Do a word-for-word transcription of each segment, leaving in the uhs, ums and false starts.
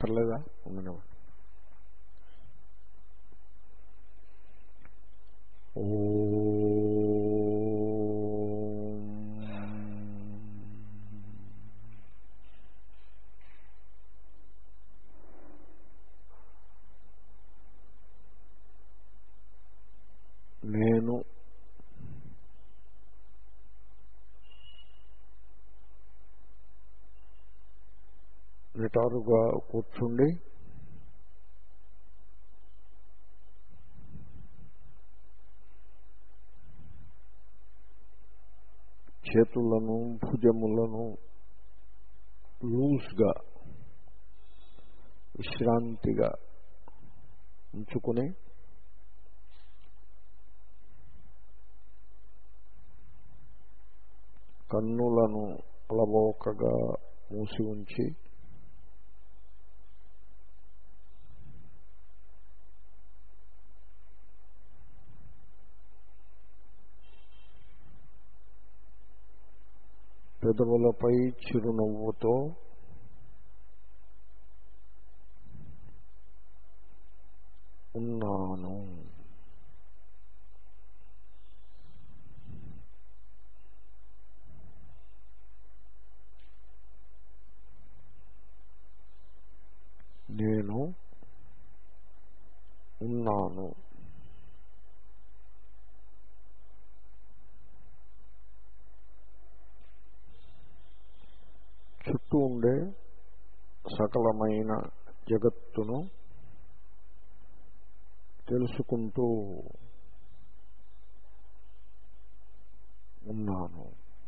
అక్కర్లేదా? ఉండనివ్వండి. ఓ నేను నిటారుగా కూర్చుండి చేతులను భుజములను లూజ్గా విశ్రాంతిగా ఉంచుకుని కన్నులను అలవోకగా మూసి ఉంచి పెదవులపై చిరునవ్వుతో ఉన్నాను. నేను ఉన్నాను. చుట్టూ ఉండే సకలమైన జగత్తును తెలుసుకుంటూ ఉన్నాను.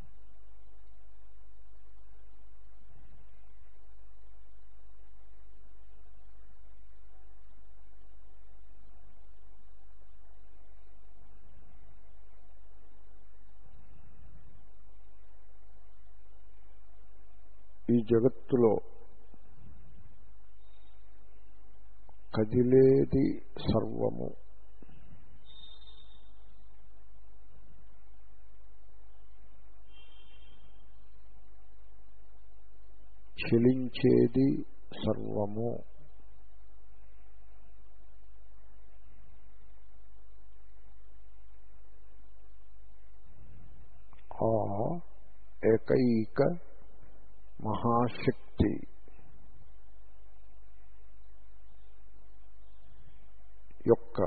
ఈ జగత్తులో కదిలేది సర్వము, చలించేది సర్వము, ఆ ఏకైక మహాశక్తి యొక్క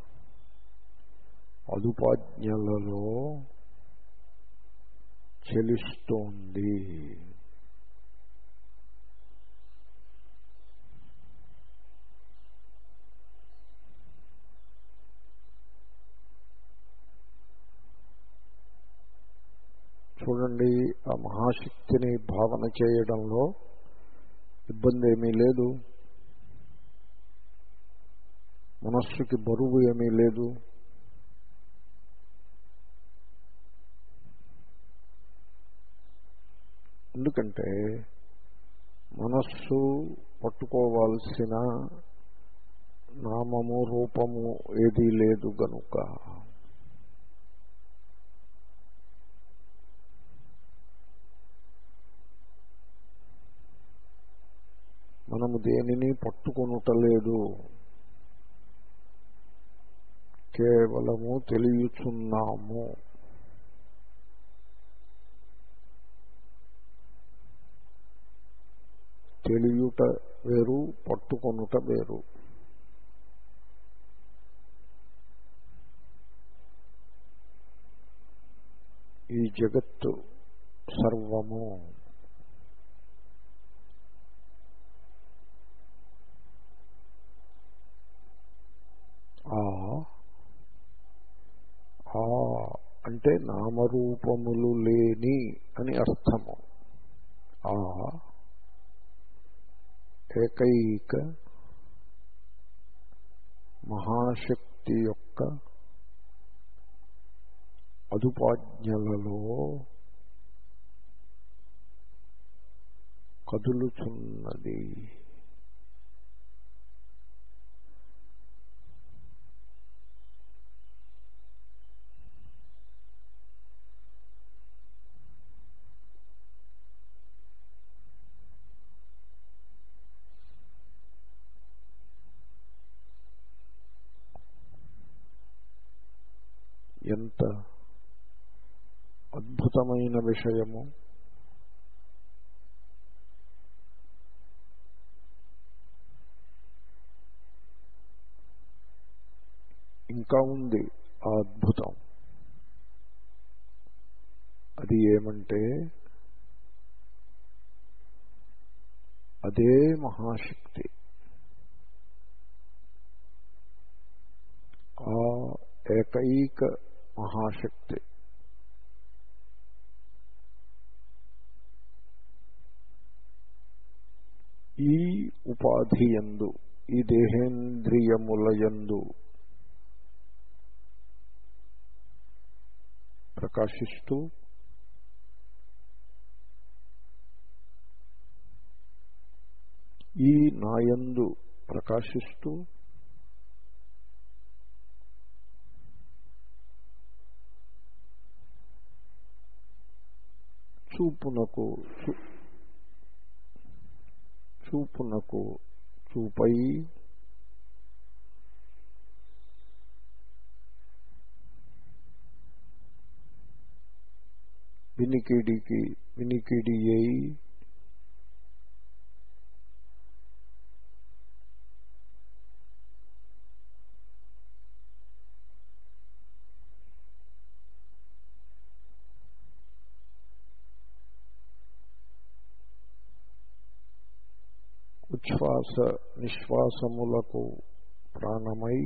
అదుపాజ్ఞలలో చెలిస్తోంది. చూడండి, ఆ మహాశక్తిని భావన చేయడంలో ఇబ్బంది ఏమీ లేదు, మనస్సుకి బరువు ఏమీ లేదు. ఎందుకంటే మనస్సు పట్టుకోవాల్సిన నామము రూపము ఏదీ లేదు గనుక. మనము దేనిని పట్టుకొనుటలేదు, కేవలము తెలియచున్నాము. తెలియుట వేరు, పట్టుకొనుట వేరు. ఈ జగత్తు సర్వము ఆ ఆ అంటే నామరూపములు లేని అని అర్థము. ఆ ఏకైక మహాశక్తి యొక్క అదుపాజ్ఞలలో కదులుచున్నది. అద్భుతమైన విషయము. ఇంకా ఉంది ఆ అద్భుతం. అది ఏమంటే అదే మహాశక్తి. ఆ ఏకైక మహాశక్తి ఈ ఉపాధియందు, ఈ దేహేంద్రియములయందు ప్రకాశిస్తూ ఈ నాయందు ప్రకాశిస్తూ చూపునకు చూపునకు చూపై వినికిడికి వినికిడి అయి ఉచ్ఛ్వాస నిశ్వాసములకు ప్రాణమై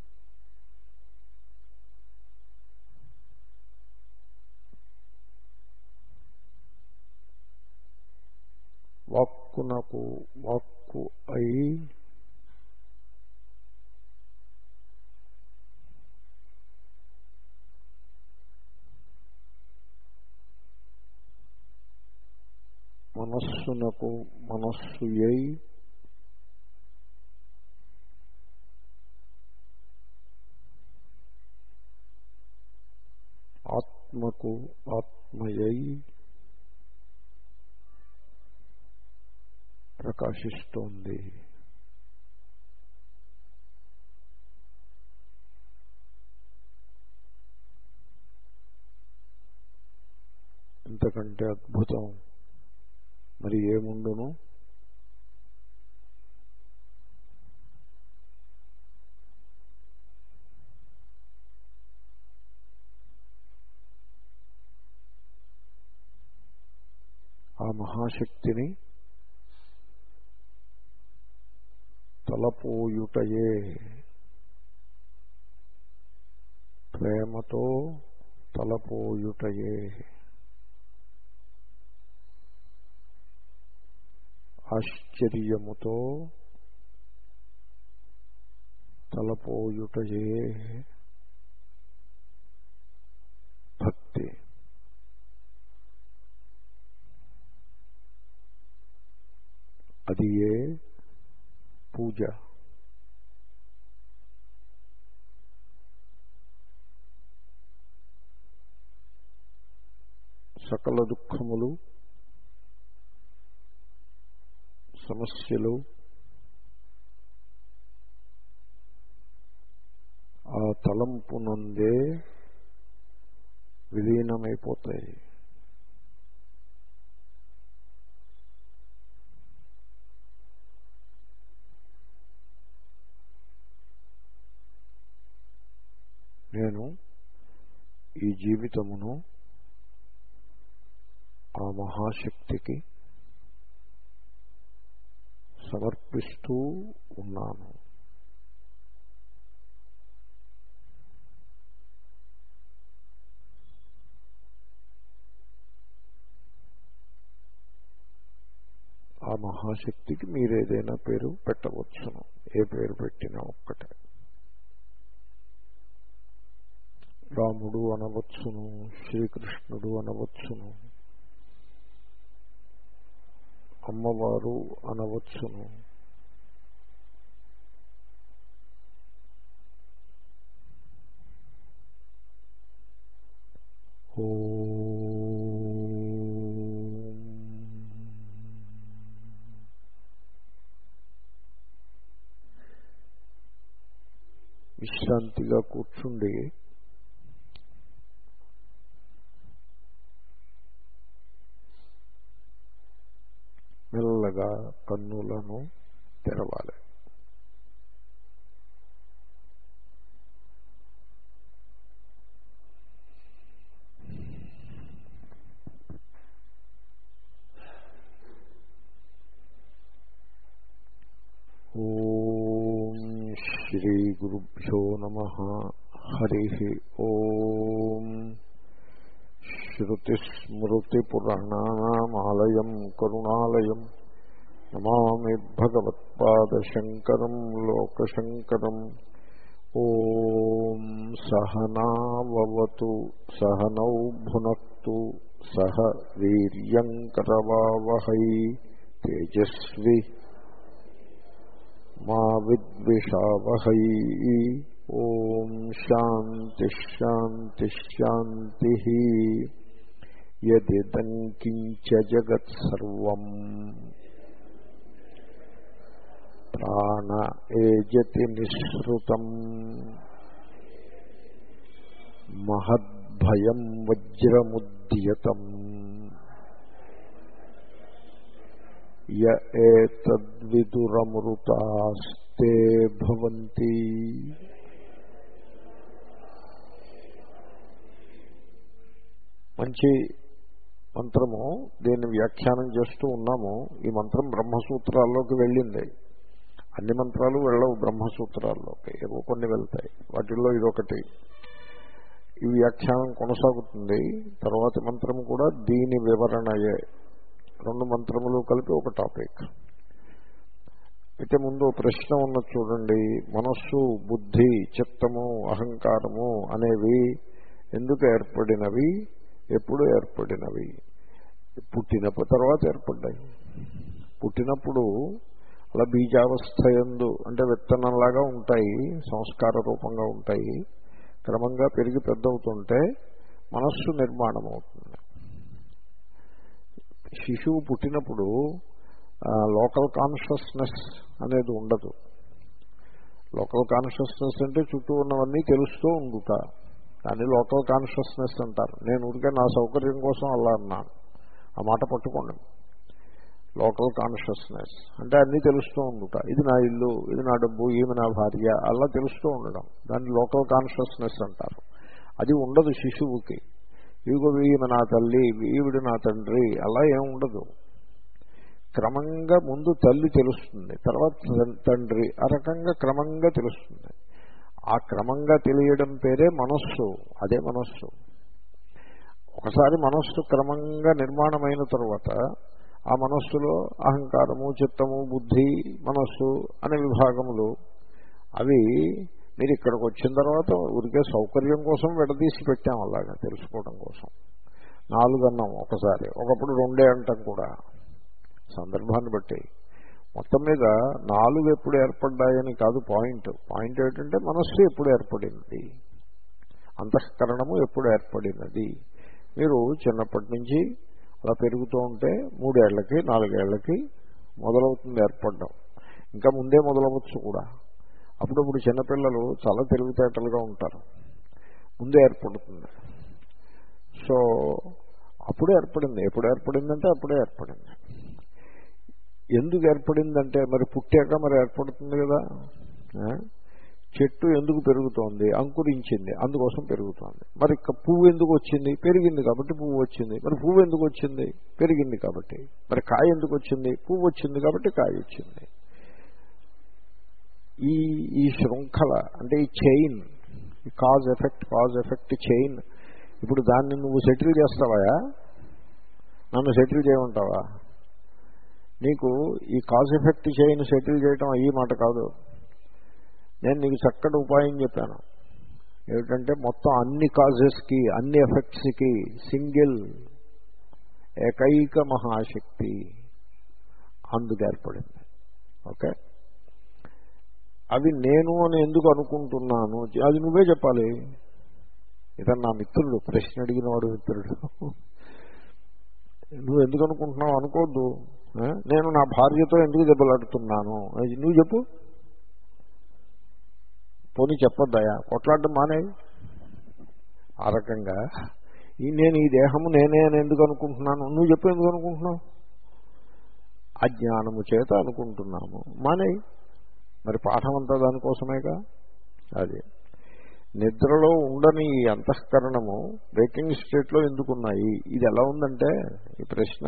వాక్కునకు వాక్కు అయి మనస్సునకు మనస్సు అయి ఆత్మకు ఆత్మయై ప్రకాశిస్తోంది. ఇంతకంటే అద్భుతం మరి ఏముండును? ఆ మహాశక్తిని తలపోయుటయే, ప్రేమతో తలపోయుటయే, ఆశ్చర్యముతో తలపోయుటయే భక్తి. అది ఏ పూజ. సకల దుఃఖములు, సమస్యలు ఆ తలంపునందే విలీనమైపోతాయి. నేను ఈ జీవితమును ఆ మహాశక్తికి సమర్పిస్తూ ఉన్నాను. ఆ మహాశక్తికి మీరేదైనా పేరు పెట్టవచ్చును. ఏ పేరు పెట్టినా ఒక్కటే. రాముడు అనవచ్చును, శ్రీకృష్ణుడు అనవచ్చును, అమ్మవారు అనవచ్చును, ఓ విశ్రాంతిగా కూర్చుండి మెల్లగా కన్నులను తెరవాలి. ఓం శ్రీ గురుభ్యో నమః. హరి ఓం. శ్రుతిస్మృతిపురాణానామాలయం కరుణాలయం నమామి భగవత్పాదశంకరం లోకశంకరం. ఓం సహనావవతు సహనౌ భునక్తు సహ వీర్యంకరవావహై తేజస్వి మా విద్విషావహై. ఓం శాంతి శాంతి శాంతి. యదిదం కించ జగత్సర్వం ప్రాణ ఏజతి నిస్సృతం మహద్భయం వజ్రముద్యతం య ఏతద్విదురమృతాస్తే భవంతి. మంచి మంత్రము. దీన్ని వ్యాఖ్యానం చేస్తూ ఉన్నాము. ఈ మంత్రం బ్రహ్మసూత్రాల్లోకి వెళ్ళింది. అన్ని మంత్రాలు వెళ్ళవు బ్రహ్మసూత్రాల్లోకి, ఏవో కొన్ని వెళ్తాయి. వాటిల్లో ఇదొకటి. ఈ వ్యాఖ్యానం కొనసాగుతుంది. తర్వాతి మంత్రము కూడా దీని వివరణయే. రెండు మంత్రములు కలిపి ఒక టాపిక్. అయితే ముందు ప్రశ్న ఉన్నది చూడండి. మనస్సు, బుద్ధి, చిత్తము, అహంకారము అనేవి ఎందుకు ఏర్పడినవి, ఎప్పుడు ఏర్పడినవి? పుట్టినప్పుడు తర్వాత ఏర్పడ్డాయి. పుట్టినప్పుడు అలా బీజావస్థ యందు అంటే విత్తనంలాగా ఉంటాయి, సంస్కార రూపంగా ఉంటాయి. క్రమంగా పెరిగి పెద్దవుతుంటే మనస్సు నిర్మాణం అవుతుంది. శిశువు పుట్టినప్పుడు లోకల్ కాన్షియస్నెస్ అనేది ఉండదు. లోకల్ కాన్షియస్నెస్ అంటే చుట్టూ ఉన్నవన్నీ తెలుస్తూ ఉండుట, కానీ లోకల్ కాన్షియస్నెస్ అంటారు. నేను ఊరికే నా సౌకర్యం కోసం అలా అన్నాను, ఆ మాట పట్టుకోండి. లోకల్ కాన్షియస్నెస్ అంటే అన్నీ తెలుస్తూ ఉండుట. ఇది నా ఇల్లు, ఇది నా డబ్బు, ఈమె నా భార్య, అలా తెలుస్తూ ఉండడం, దాన్ని లోకల్ కాన్షియస్నెస్ అంటారు. అది ఉండదు శిశువుకి. ఇదిగో ఈమె నా తల్లి, ఈవిడు నా తండ్రి, అలా ఏం ఉండదు. క్రమంగా ముందు తల్లి తెలుస్తుంది, తర్వాత తండ్రి, ఆ రకంగా క్రమంగా తెలుస్తుంది. ఆ క్రమంగా తెలియడం పేరే మనస్సు. అదే మనస్సు. ఒకసారి మనస్సు క్రమంగా నిర్మాణమైన తరువాత ఆ మనస్సులో అహంకారము, చిత్తము, బుద్ధి, మనస్సు అనే విభాగములు, అవి మీరు ఇక్కడికి వచ్చిన తర్వాత ఊరికే సౌకర్యం కోసం విడదీసి పెట్టాం, అలాగా తెలుసుకోవడం కోసం. నాలుగు అన్నాం ఒకసారి, ఒకప్పుడు రెండే అంటాం కూడా, సందర్భాన్ని బట్టి. మొత్తం మీద నాలుగు ఎప్పుడు ఏర్పడ్డాయని కాదు పాయింట్. పాయింట్ ఏంటంటే మనస్సు ఎప్పుడు ఏర్పడినది, అంతఃకరణము ఎప్పుడు ఏర్పడినది. మీరు చిన్నప్పటి నుంచి అలా పెరుగుతూ ఉంటే మూడేళ్లకి నాలుగేళ్లకి మొదలవుతుంది ఏర్పడడం. ఇంకా ముందే మొదలవచ్చు కూడా. అప్పుడప్పుడు చిన్నపిల్లలు చాలా తెలివితేటలుగా ఉంటారు, ముందే ఏర్పడుతుంది. సో అప్పుడే ఏర్పడింది. ఎప్పుడు ఏర్పడిందంటే అప్పుడే ఏర్పడింది. ఎందుకు ఏర్పడిందంటే మరి పుట్టాక మరి ఏర్పడుతుంది కదా. చెట్టు ఎందుకు పెరుగుతోంది? అంకురించింది, అందుకోసం పెరుగుతోంది. మరి పువ్వు ఎందుకు వచ్చింది? పెరిగింది కాబట్టి పువ్వు వచ్చింది. మరి పువ్వు ఎందుకు వచ్చింది? పెరిగింది కాబట్టి. మరి కాయ ఎందుకు వచ్చింది? పువ్వు వచ్చింది కాబట్టి కాయ వచ్చింది. ఈ ఈ శృంఖల అంటే ఈ చైన్, ఈ cause effect cause effect chain. ఇప్పుడు దాన్ని నువ్వు సెటిల్ చేస్తావా? నన్ను సెటిల్ చేయమంటావా? నీకు ఈ కాజ్ ఎఫెక్ట్ చైన్ సెటిల్ చేయటం అయ్యి మాట కాదు. నేను నీకు చక్కటి ఉపాయం చెప్పాను. ఏమిటంటే మొత్తం అన్ని కాజెస్కి, అన్ని ఎఫెక్ట్స్కి సింగిల్ ఏకైక మహాశక్తి అందుకు ఏర్పడింది. ఓకే, అవి నేను అని ఎందుకు అనుకుంటున్నాను అది నువ్వే చెప్పాలి. ఇతను నా మిత్రుడు, ప్రశ్న అడిగిన వాడు మిత్రుడు. నువ్వు ఎందుకు అనుకుంటున్నావు అనుకోవద్దు. నేను నా భార్యతో ఎందుకు దెబ్బలాడుతున్నాను అది నువ్వు చెప్పు. పోనీ చెప్పొద్దాయా, కొట్లాడడం మానే. ఆ రకంగా ఈ నేను ఈ దేహము నేనే అని ఎందుకు అనుకుంటున్నాను నువ్వు చెప్పు. ఎందుకు అనుకుంటున్నావు? అజ్ఞానము చేత అనుకుంటున్నాము. మానే మరి పాఠం అంతా దానికోసమేగా. అది నిద్రలో ఉండని ఈ అంతఃకరణము వేకింగ్ స్టేట్లో ఎందుకున్నాయి? ఇది ఎలా ఉందంటే ఈ ప్రశ్న,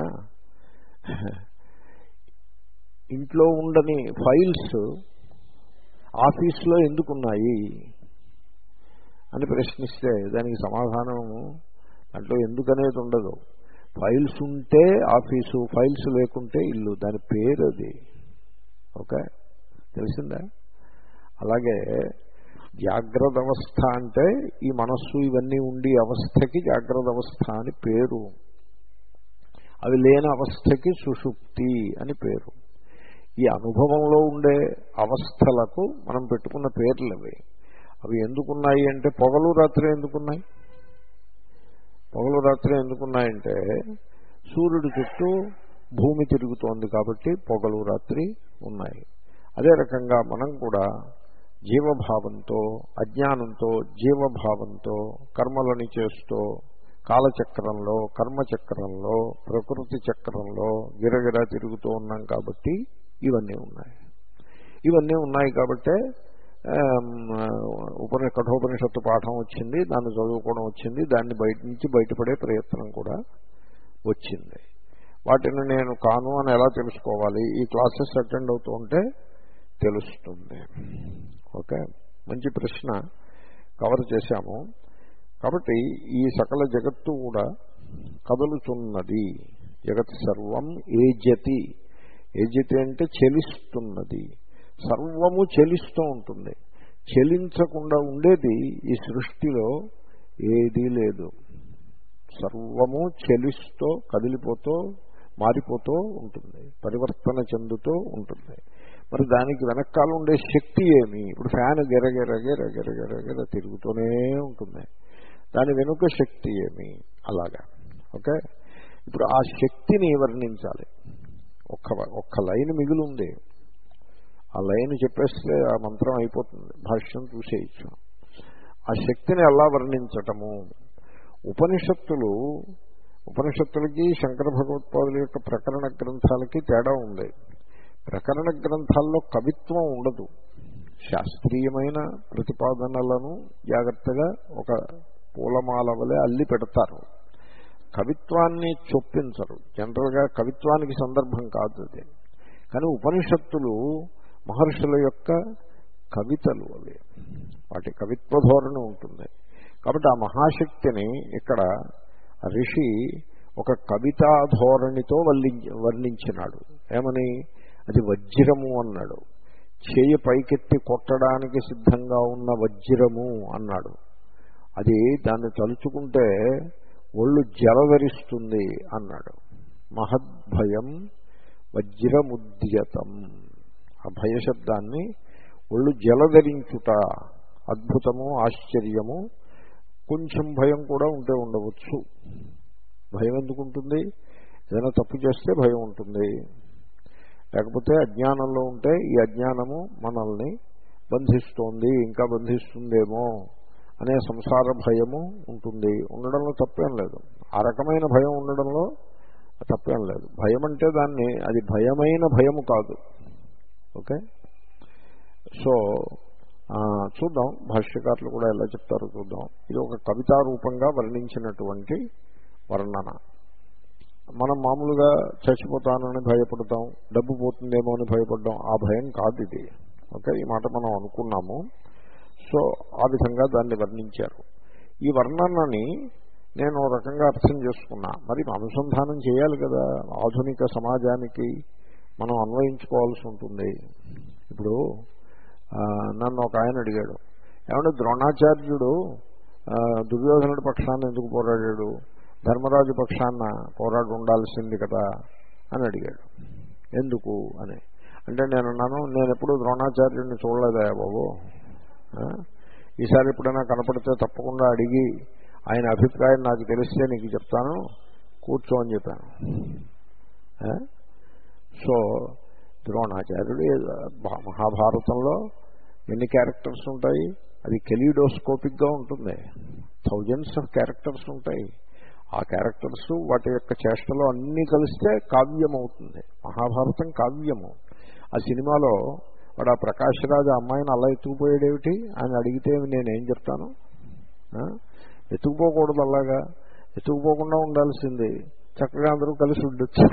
ఇంట్లో ఉండని ఫైల్స్ ఆఫీసులో ఎందుకున్నాయి అని ప్రశ్నిస్తే దానికి సమాధానము దాంట్లో ఎందుకనేది ఉండదు. ఫైల్స్ ఉంటే ఆఫీసు, ఫైల్స్ లేకుంటే ఇల్లు, దాని పేరు అది. ఓకే, తెలిసిందా? అలాగే జాగ్రత్త అవస్థ అంటే ఈ మనస్సు ఇవన్నీ ఉండి అవస్థకి జాగ్రత్త అవస్థ అని పేరు. అవి లేని అవస్థకి సుషుప్తి అని పేరు. ఈ అనుభవంలో ఉండే అవస్థలకు మనం పెట్టుకున్న పేర్లు అవి. అవి ఎందుకున్నాయి అంటే పగలు రాత్రి ఎందుకున్నాయి? పగలు రాత్రి ఎందుకున్నాయంటే సూర్యుడి చుట్టూ భూమి తిరుగుతోంది కాబట్టి పగలు రాత్రి ఉన్నాయి. అదే రకంగా మనం కూడా జీవభావంతో అజ్ఞానంతో జీవభావంతో కర్మలని చేస్తూ కాలచక్రంలో కర్మచక్రంలో ప్రకృతి చక్రంలో గిరగిరా తిరుగుతూ ఉన్నాం కాబట్టి ఇవన్నీ ఉన్నాయి. ఇవన్నీ ఉన్నాయి కాబట్టే ఉపని కఠోపనిషత్తు పాఠం వచ్చింది, దాన్ని చదువుకోవడం వచ్చింది, దాన్ని బయట నుంచి బయటపడే ప్రయత్నం కూడా వచ్చింది. వాటిని నేను కాను అని ఎలా తెలుసుకోవాలి? ఈ క్లాసెస్ అటెండ్ అవుతూ ఉంటే తెలుస్తుంది. ఓకే, మంచి ప్రశ్న కవర్ చేశాము. కాబట్టి ఈ సకల జగత్తు కూడా కదులుతున్నది. జగత్ సర్వం ఏజతి. ఏజతి అంటే చెలిస్తున్నది. సర్వము చెలిస్తూ ఉంటుంది. చెలించకుండా ఉండేది ఈ సృష్టిలో ఏదీ లేదు. సర్వము చెలిస్తూ కదిలిపోతూ మారిపోతూ ఉంటుంది, పరివర్తన చెందుతూ ఉంటుంది. మరి దానికి వెనకాల ఉండే శక్తి ఏమి? ఇప్పుడు ఫ్యాన్ గిరగిరగిర గిరగిరగిర తిరుగుతూనే ఉంటుంది. దాని వెనుక శక్తి ఏమి? అలాగా. ఓకే, ఇప్పుడు ఆ శక్తిని వర్ణించాలి. ఒక్క ఒక్క లైన్ మిగిలి ఉంది. ఆ లైన్ చెప్పేస్తే ఆ మంత్రం అయిపోతుంది, భాష్యం చూసేయచ్చు. ఆ శక్తిని ఎలా వర్ణించటము? ఉపనిషత్తులు ఉపనిషత్తులకి శంకర భగవత్పాదుల యొక్క ప్రకరణ గ్రంథాలకి తేడా ఉంది. ప్రకరణ గ్రంథాల్లో కవిత్వం ఉండదు. శాస్త్రీయమైన ప్రతిపాదనలను జాగ్రత్తగా ఒక పూలమాల వలె అల్లి పెడతారు. కవిత్వాన్ని చొప్పించరు. జనరల్గా కవిత్వానికి సందర్భం కాదు అది. కానీ ఉపనిషత్తులు మహర్షుల యొక్క కవితలు అవి, వాటి కవిత్వ ధోరణి ఉంటుంది. కాబట్టి ఆ మహాశక్తిని ఇక్కడ ఋషి ఒక కవితా ధోరణితో వర్ణించినాడు. ఏమని? అది వజ్రము అన్నాడు. చేయి పైకెత్తి కొట్టడానికి సిద్ధంగా ఉన్న వజ్రము అన్నాడు. అది దాన్ని తలుచుకుంటే ఒళ్ళు జలధరిస్తుంది అన్నాడు. మహద్భయం వజ్రముద్యతం. ఆ భయశబ్దాన్ని ఒళ్ళు జలధరించుట, అద్భుతము, ఆశ్చర్యము, కొంచెం భయం కూడా ఉంటే ఉండవచ్చు. భయం ఎందుకు ఉంటుంది? ఏదైనా తప్పు చేస్తే భయం ఉంటుంది. లేకపోతే అజ్ఞానంలో ఉంటే ఈ అజ్ఞానము మనల్ని బంధిస్తోంది, ఇంకా బంధిస్తుందేమో అనే సంసార భయము ఉంటుంది. ఉండడంలో తప్పేం లేదు. ఆ రకమైన భయం ఉండడంలో తప్పేం లేదు. భయం అంటే దాన్ని అది భయమైన భయము కాదు. ఓకే, సో చూద్దాం భాష్యకారులు కూడా ఎలా చెప్తారో చూద్దాం. ఇది ఒక కవితా రూపంగా వర్ణించినటువంటి వర్ణన. మనం మామూలుగా చచ్చిపోతానని భయపడతాం, డబ్బు పోతుందేమో అని భయపడడం, ఆ భయం కాదు ఇది. ఓకే, ఈ మాట మనం అనుకున్నాము. సో ఆ విధంగా దాన్ని వర్ణించారు. ఈ వర్ణనని నేను ఒక రకంగా అర్థం చేసుకున్నా. మరి అనుసంధానం చేయాలి కదా, ఆధునిక సమాజానికి మనం అన్వయించుకోవాల్సి ఉంటుంది. ఇప్పుడు నన్ను ఒక ఆయన అడిగాడు, ఏమంటే ద్రోణాచార్యుడు దుర్యోధనుడి పక్షాన్ని ఎందుకు పోరాడాడు, ధర్మరాజు పక్షాన పోరాడు ఉండాల్సింది కదా అని అడిగాడు. ఎందుకు అని అంటే నేను అన్నాను, నేను ఎప్పుడు ద్రోణాచార్యుడిని చూడలేదా బాబు, ఈసారి ఎప్పుడైనా కనపడితే తప్పకుండా అడిగి ఆయన అభిప్రాయం నాకు తెలిస్తే నీకు చెప్తాను, కూర్చో అని చెప్పాను. సో ద్రోణాచార్యుడు మహాభారతంలో ఎన్ని క్యారెక్టర్స్ ఉంటాయి? అది కెలిడోస్కోపిక్గా ఉంటుంది. థౌజండ్స్ ఆఫ్ క్యారెక్టర్స్ ఉంటాయి. ఆ క్యారెక్టర్స్ వాటి యొక్క చేష్టలు అన్నీ కలిస్తే కావ్యం అవుతుంది. మహాభారతం కావ్యము. ఆ సినిమాలో వాడు ఆ ప్రకాష్ రాజు అమ్మాయిని అలా ఎత్తుకుపోయాడేమిటి అని అడిగితే నేనేం చెప్తాను? ఎత్తుకుపోకూడదు, అలాగా ఎత్తుకుపోకుండా ఉండాల్సింది, చక్కగా అందరూ కలిసి ఉండొచ్చు.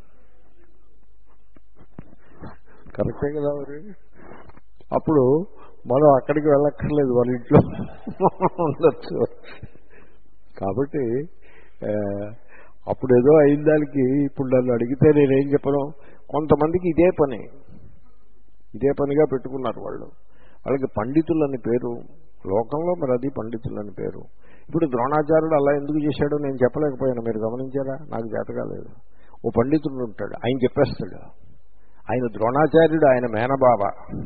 కరెక్టే కదా మరి. అప్పుడు మనం అక్కడికి వెళ్ళక్కర్లేదు, వాళ్ళ ఇంట్లో ఉండొచ్చు. కాబట్టి అప్పుడు ఏదో అయిన దానికి ఇప్పుడు నన్ను అడిగితే నేనేం చెప్పను? కొంతమందికి ఇదే పని ఇదే పనిగా పెట్టుకున్నారు వాళ్ళు. వాళ్ళకి పండితులని పేరు లోకంలో, మరి అది పండితులని పేరు. ఇప్పుడు ద్రోణాచార్యుడు అలా ఎందుకు చేశాడో నేను చెప్పలేకపోయాను. మీరు గమనించారా? నాకు చేత కాలేదు. ఓ పండితుడు ఉంటాడు, ఆయన చెప్పేస్తాడు. ఆయన ద్రోణాచార్యుడు, ఆయన మేనబావ,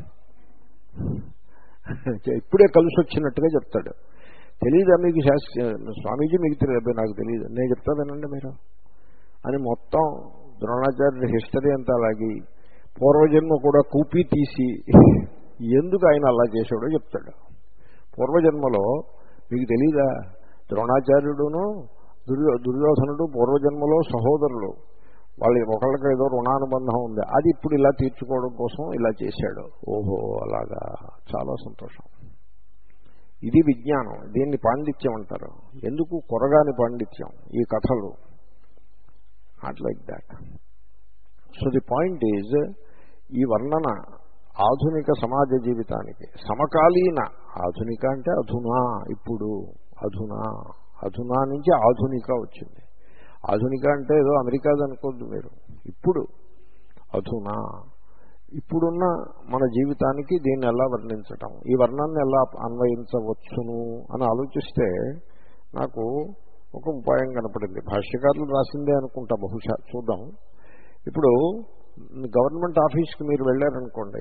ఇప్పుడే కలిసి వచ్చినట్టుగా చెప్తాడు. తెలీదా మీకు? శాస్త్ర స్వామీజీ మీకు తెలియదు, నాకు తెలియదు, నేను చెప్తా వినండి మీరు అని మొత్తం ద్రోణాచార్యుడి హిస్టరీ అంతా అలాగి పూర్వజన్మ కూడా కూపి తీసి ఎందుకు ఆయన అలా చేశాడో చెప్తాడు. పూర్వజన్మలో మీకు తెలీదా? ద్రోణాచార్యుడును దుర్యో దుర్యోధనుడు పూర్వజన్మలో సహోదరులు, వాళ్ళు ఒకళ్ళకి ఏదో రుణానుబంధం ఉంది, అది ఇప్పుడు ఇలా తీర్చుకోవడం కోసం ఇలా చేశాడు. ఓహో, అలాగా, చాలా సంతోషం. ఇది విజ్ఞానం. దీన్ని పాండిత్యం అంటారు. ఎందుకు? కొరగాని పాండిత్యం ఈ కథలు. Not like that. So the point is, ఈ వర్ణన ఆధునిక సమాజ జీవితానికి సమకాలీన, ఆధునిక అంటే అధునా, ఇప్పుడు అధునా, అధునా నుంచి ఆధునిక వచ్చింది. ఆధునిక అంటే ఏదో అమెరికాది అనుకోద్దు మీరు. ఇప్పుడు అధునా, ఇప్పుడున్న మన జీవితానికి దీన్ని ఎలా వర్ణించటం, ఈ వర్ణాన్ని ఎలా అన్వయించవచ్చును అని ఆలోచిస్తే నాకు ఒక ఉపాయం కనపడింది. భాష్యకారులు రాసిందే అనుకుంటా, బహుశా, చూద్దాం. ఇప్పుడు గవర్నమెంట్ ఆఫీస్కి మీరు వెళ్ళారనుకోండి,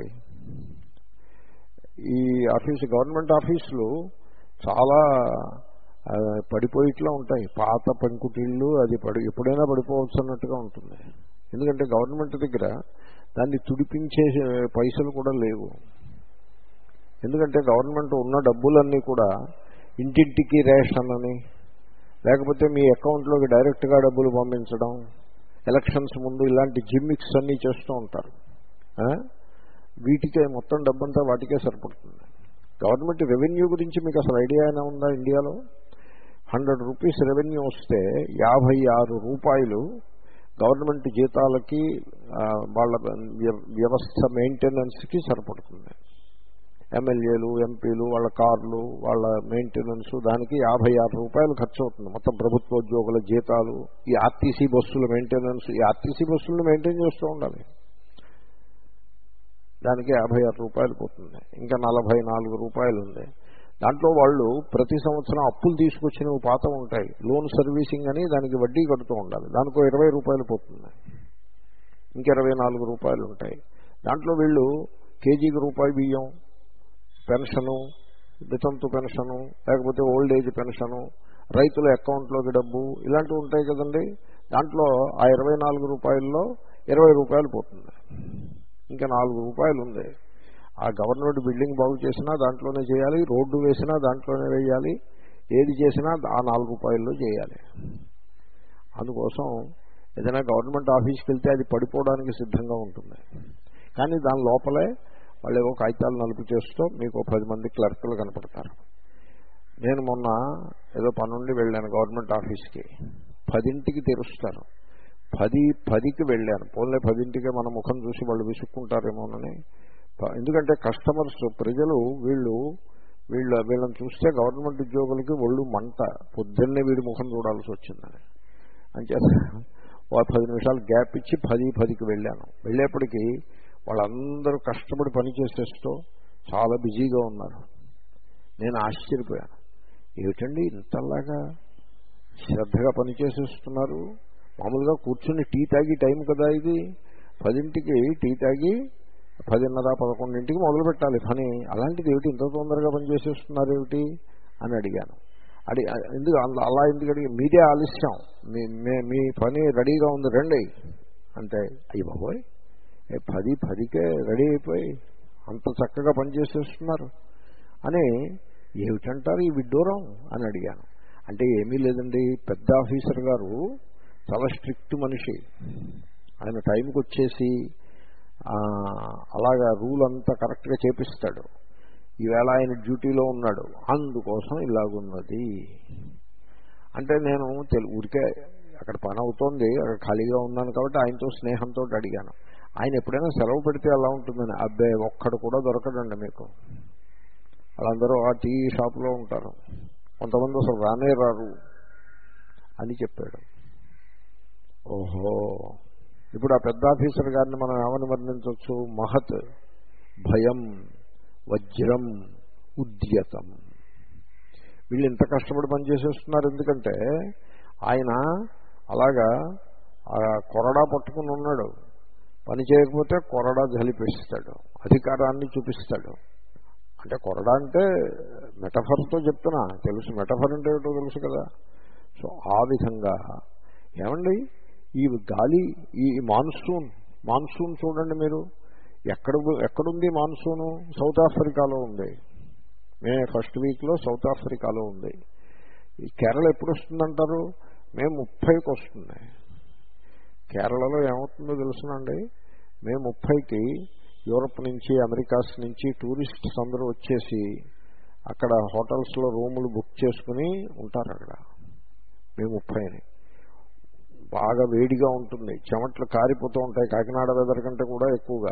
ఈ ఆఫీసు గవర్నమెంట్ ఆఫీసులు చాలా పడిపోయిట్లా ఉంటాయి. పాత పెంకుటిళ్ళు, అది పడి ఎప్పుడైనా పడిపోవచ్చు అన్నట్టుగా ఉంటుంది. ఎందుకంటే గవర్నమెంట్ దగ్గర దాన్ని తుడిపించే పైసలు కూడా లేవు. ఎందుకంటే గవర్నమెంట్ ఉన్న డబ్బులన్నీ కూడా ఇంటింటికి రేషన్ అని, లేకపోతే మీ అకౌంట్లోకి డైరెక్ట్గా డబ్బులు పంపించడం, ఎలక్షన్స్ ముందు ఇలాంటి జిమ్మిక్స్ అన్నీ చేస్తూ ఉంటారు. వీటికే మొత్తం డబ్బంతా వాటికే సరిపడుతుంది. గవర్నమెంట్ రెవెన్యూ గురించి మీకు అసలు ఐడియా అయినా ఉందా? ఇండియాలో హండ్రెడ్ రూపీస్ రెవెన్యూ వస్తే యాభై ఆరు రూపాయలు గవర్నమెంట్ జీతాలకి, వాళ్ళ వ్యవస్థ మెయింటెనెన్స్కి సరిపడుతుంది. ఎమ్మెల్యేలు, ఎంపీలు, వాళ్ళ కార్లు, వాళ్ళ మెయింటెనెన్స్, దానికి యాభై ఆరు రూపాయలు ఖర్చు అవుతుంది. మొత్తం ప్రభుత్వ ఉద్యోగుల జీతాలు, ఈ ఆర్టీసీ బస్సుల మెయింటెనెన్స్, ఈ ఆర్టీసీ బస్సులను మెయింటైన్ చేస్తూ ఉండాలి, దానికి యాభై ఆరు రూపాయలు పోతుంది. ఇంకా నలభై నాలుగు రూపాయలు ఉంది. దాంట్లో వాళ్ళు ప్రతి సంవత్సరం అప్పులు తీసుకొచ్చినవి పాత ఉంటాయి, లోన్ సర్వీసింగ్ అని, దానికి వడ్డీ కడుతూ ఉండాలి, దానికో ఇరవై రూపాయలు పోతుంది. ఇంకా ఇరవై నాలుగు రూపాయలు ఉంటాయి. దాంట్లో వీళ్ళు కేజీకి రూపాయి బియ్యం, పెన్షను, వితంతు పెన్షను, లేకపోతే ఓల్డ్ ఏజ్ పెన్షను, రైతుల అకౌంట్లోకి డబ్బు, ఇలాంటివి ఉంటాయి కదండి. దాంట్లో ఆ ఇరవై నాలుగు రూపాయల్లో ఇరవై రూపాయలు పోతుంది. ఇంకా నాలుగు రూపాయలు ఉంది. ఆ గవర్నమెంట్ బిల్డింగ్ బాగు చేసినా దాంట్లోనే చేయాలి, రోడ్డు వేసినా దాంట్లోనే వేయాలి, ఏది చేసినా ఆ నాలుగు రూపాయల్లో చేయాలి. అందుకోసం ఏదైనా గవర్నమెంట్ ఆఫీస్కి వెళ్తే అది పడిపోవడానికి సిద్ధంగా ఉంటుంది. కానీ దాని లోపలే వాళ్ళు ఏవో కాగితాలు నలుపు చేస్తూ మీకు పది మంది క్లర్కులు కనపడతారు. నేను మొన్న ఏదో పనుండి వెళ్ళాను గవర్నమెంట్ ఆఫీస్కి. పదింటికి తెరుస్తారు. పది పదికి వెళ్ళాను. పోన్లే పదింటికే మన ముఖం చూసి వాళ్ళు విసుక్కుంటారేమోనని. ఎందుకంటే కస్టమర్స్, ప్రజలు, వీళ్ళు వీళ్ళ వీళ్ళని చూస్తే గవర్నమెంట్ ఉద్యోగులకి ఒళ్ళు మంట, పొద్దున్నే వీడి ముఖం చూడాల్సి వచ్చిందని. అంచేత పది నిమిషాలు గ్యాప్ ఇచ్చి పది పదికి వెళ్ళాను. వెళ్ళేప్పటికీ వాళ్ళందరూ కష్టపడి పని చేసేస్తూ చాలా బిజీగా ఉన్నారు. నేను ఆశ్చర్యపోయాను. ఏమిటండి ఇంతలాగా శ్రద్ధగా పనిచేసేస్తున్నారు? మామూలుగా కూర్చుని టీ తాగి టైం కదా ఇది, పదింటికి టీ తాగి పదిన్నర పదకొండింటికి మొదలు పెట్టాలి పని. అలాంటిది ఏమిటి ఇంత తొందరగా పనిచేసేస్తున్నారు ఏమిటి అని అడిగాను. అడి ఎందుకు అలా ఎందుకు అడిగి, మీదే ఆలస్యం, మీ మీ పని రెడీగా ఉంది రండి అంటే, అయ్యి బాబోయ్ పది పదికే రెడీ అయిపోయి అంత చక్కగా పనిచేసేస్తున్నారు అని ఏమిటంటారు ఈ విడ్డూరం అని అడిగాను. అంటే ఏమీ లేదండి, పెద్ద ఆఫీసర్ గారు చాలా స్ట్రిక్ట్ మనిషి. ఆయన టైంకి వచ్చేసి అలాగా రూల్ అంతా కరెక్ట్గా చేపిస్తాడు. ఈవేళ ఆయన డ్యూటీలో ఉన్నాడు, అందుకోసం ఇలాగున్నది అంటే నేను తెలు ఊరికే అక్కడ పని అవుతోంది, అక్కడ ఖాళీగా ఉన్నాను కాబట్టి ఆయనతో స్నేహంతో అడిగాను. ఆయన ఎప్పుడైనా సెలవు పెడితే అలా ఉంటుందని. అబ్బాయి ఒక్కడు కూడా దొరకడండి మీకు. వాళ్ళందరూ ఆ టీ షాప్లో ఉంటారు, కొంతమంది అసలు రానే రారు అని చెప్పాడు. ఓహో, ఇప్పుడు ఆ పెద్ద ఆఫీసర్ గారిని మనం ఏమని వర్ణించవచ్చు? మహత్, భయం, వజ్రం, ఉద్యతం. వీళ్ళు ఇంత కష్టపడి పనిచేసేస్తున్నారు ఎందుకంటే ఆయన అలాగా కొరడా పట్టుకుని ఉన్నాడు. పని చేయకపోతే కొరడా జలిపిస్తాడు, అధికారాన్ని చూపిస్తాడు. అంటే కొరడా అంటే మెటఫర్తో చెప్తున్నా, తెలుసు మెటఫర్ అంటే ఏమిటో తెలుసు కదా. సో ఆ విధంగా ఏమండి ఈ గాలి, ఈ మాన్సూన్ మాన్సూన్ చూడండి మీరు, ఎక్కడ ఎక్కడుంది మాన్సూను? సౌత్ ఆఫ్రికాలో ఉంది. మే ఫస్ట్ వీక్లో సౌత్ ఆఫ్రికాలో ఉంది. ఈ కేరళ ఎప్పుడు వస్తుందంటారు? మే ముప్పైకి వస్తుంది. కేరళలో ఏమవుతుందో తెలుసునండి, మే ముప్పైకి యూరప్ నుంచి, అమెరికాస్ నుంచి టూరిస్ట్స్ అందరూ వచ్చేసి అక్కడ హోటల్స్లో రూములు బుక్ చేసుకుని ఉంటారు. అక్కడ మే ముప్పైని బాగా వేడిగా ఉంటుంది, చెమట్లు కారిపోతూ ఉంటాయి. కాకినాడ వెదర్ కంటే కూడా ఎక్కువగా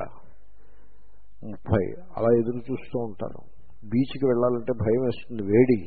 ముప్పై అలా ఎదురు చూస్తూ ఉంటారు. బీచ్కి వెళ్ళాలంటే భయం వేస్తుంది, వేడి.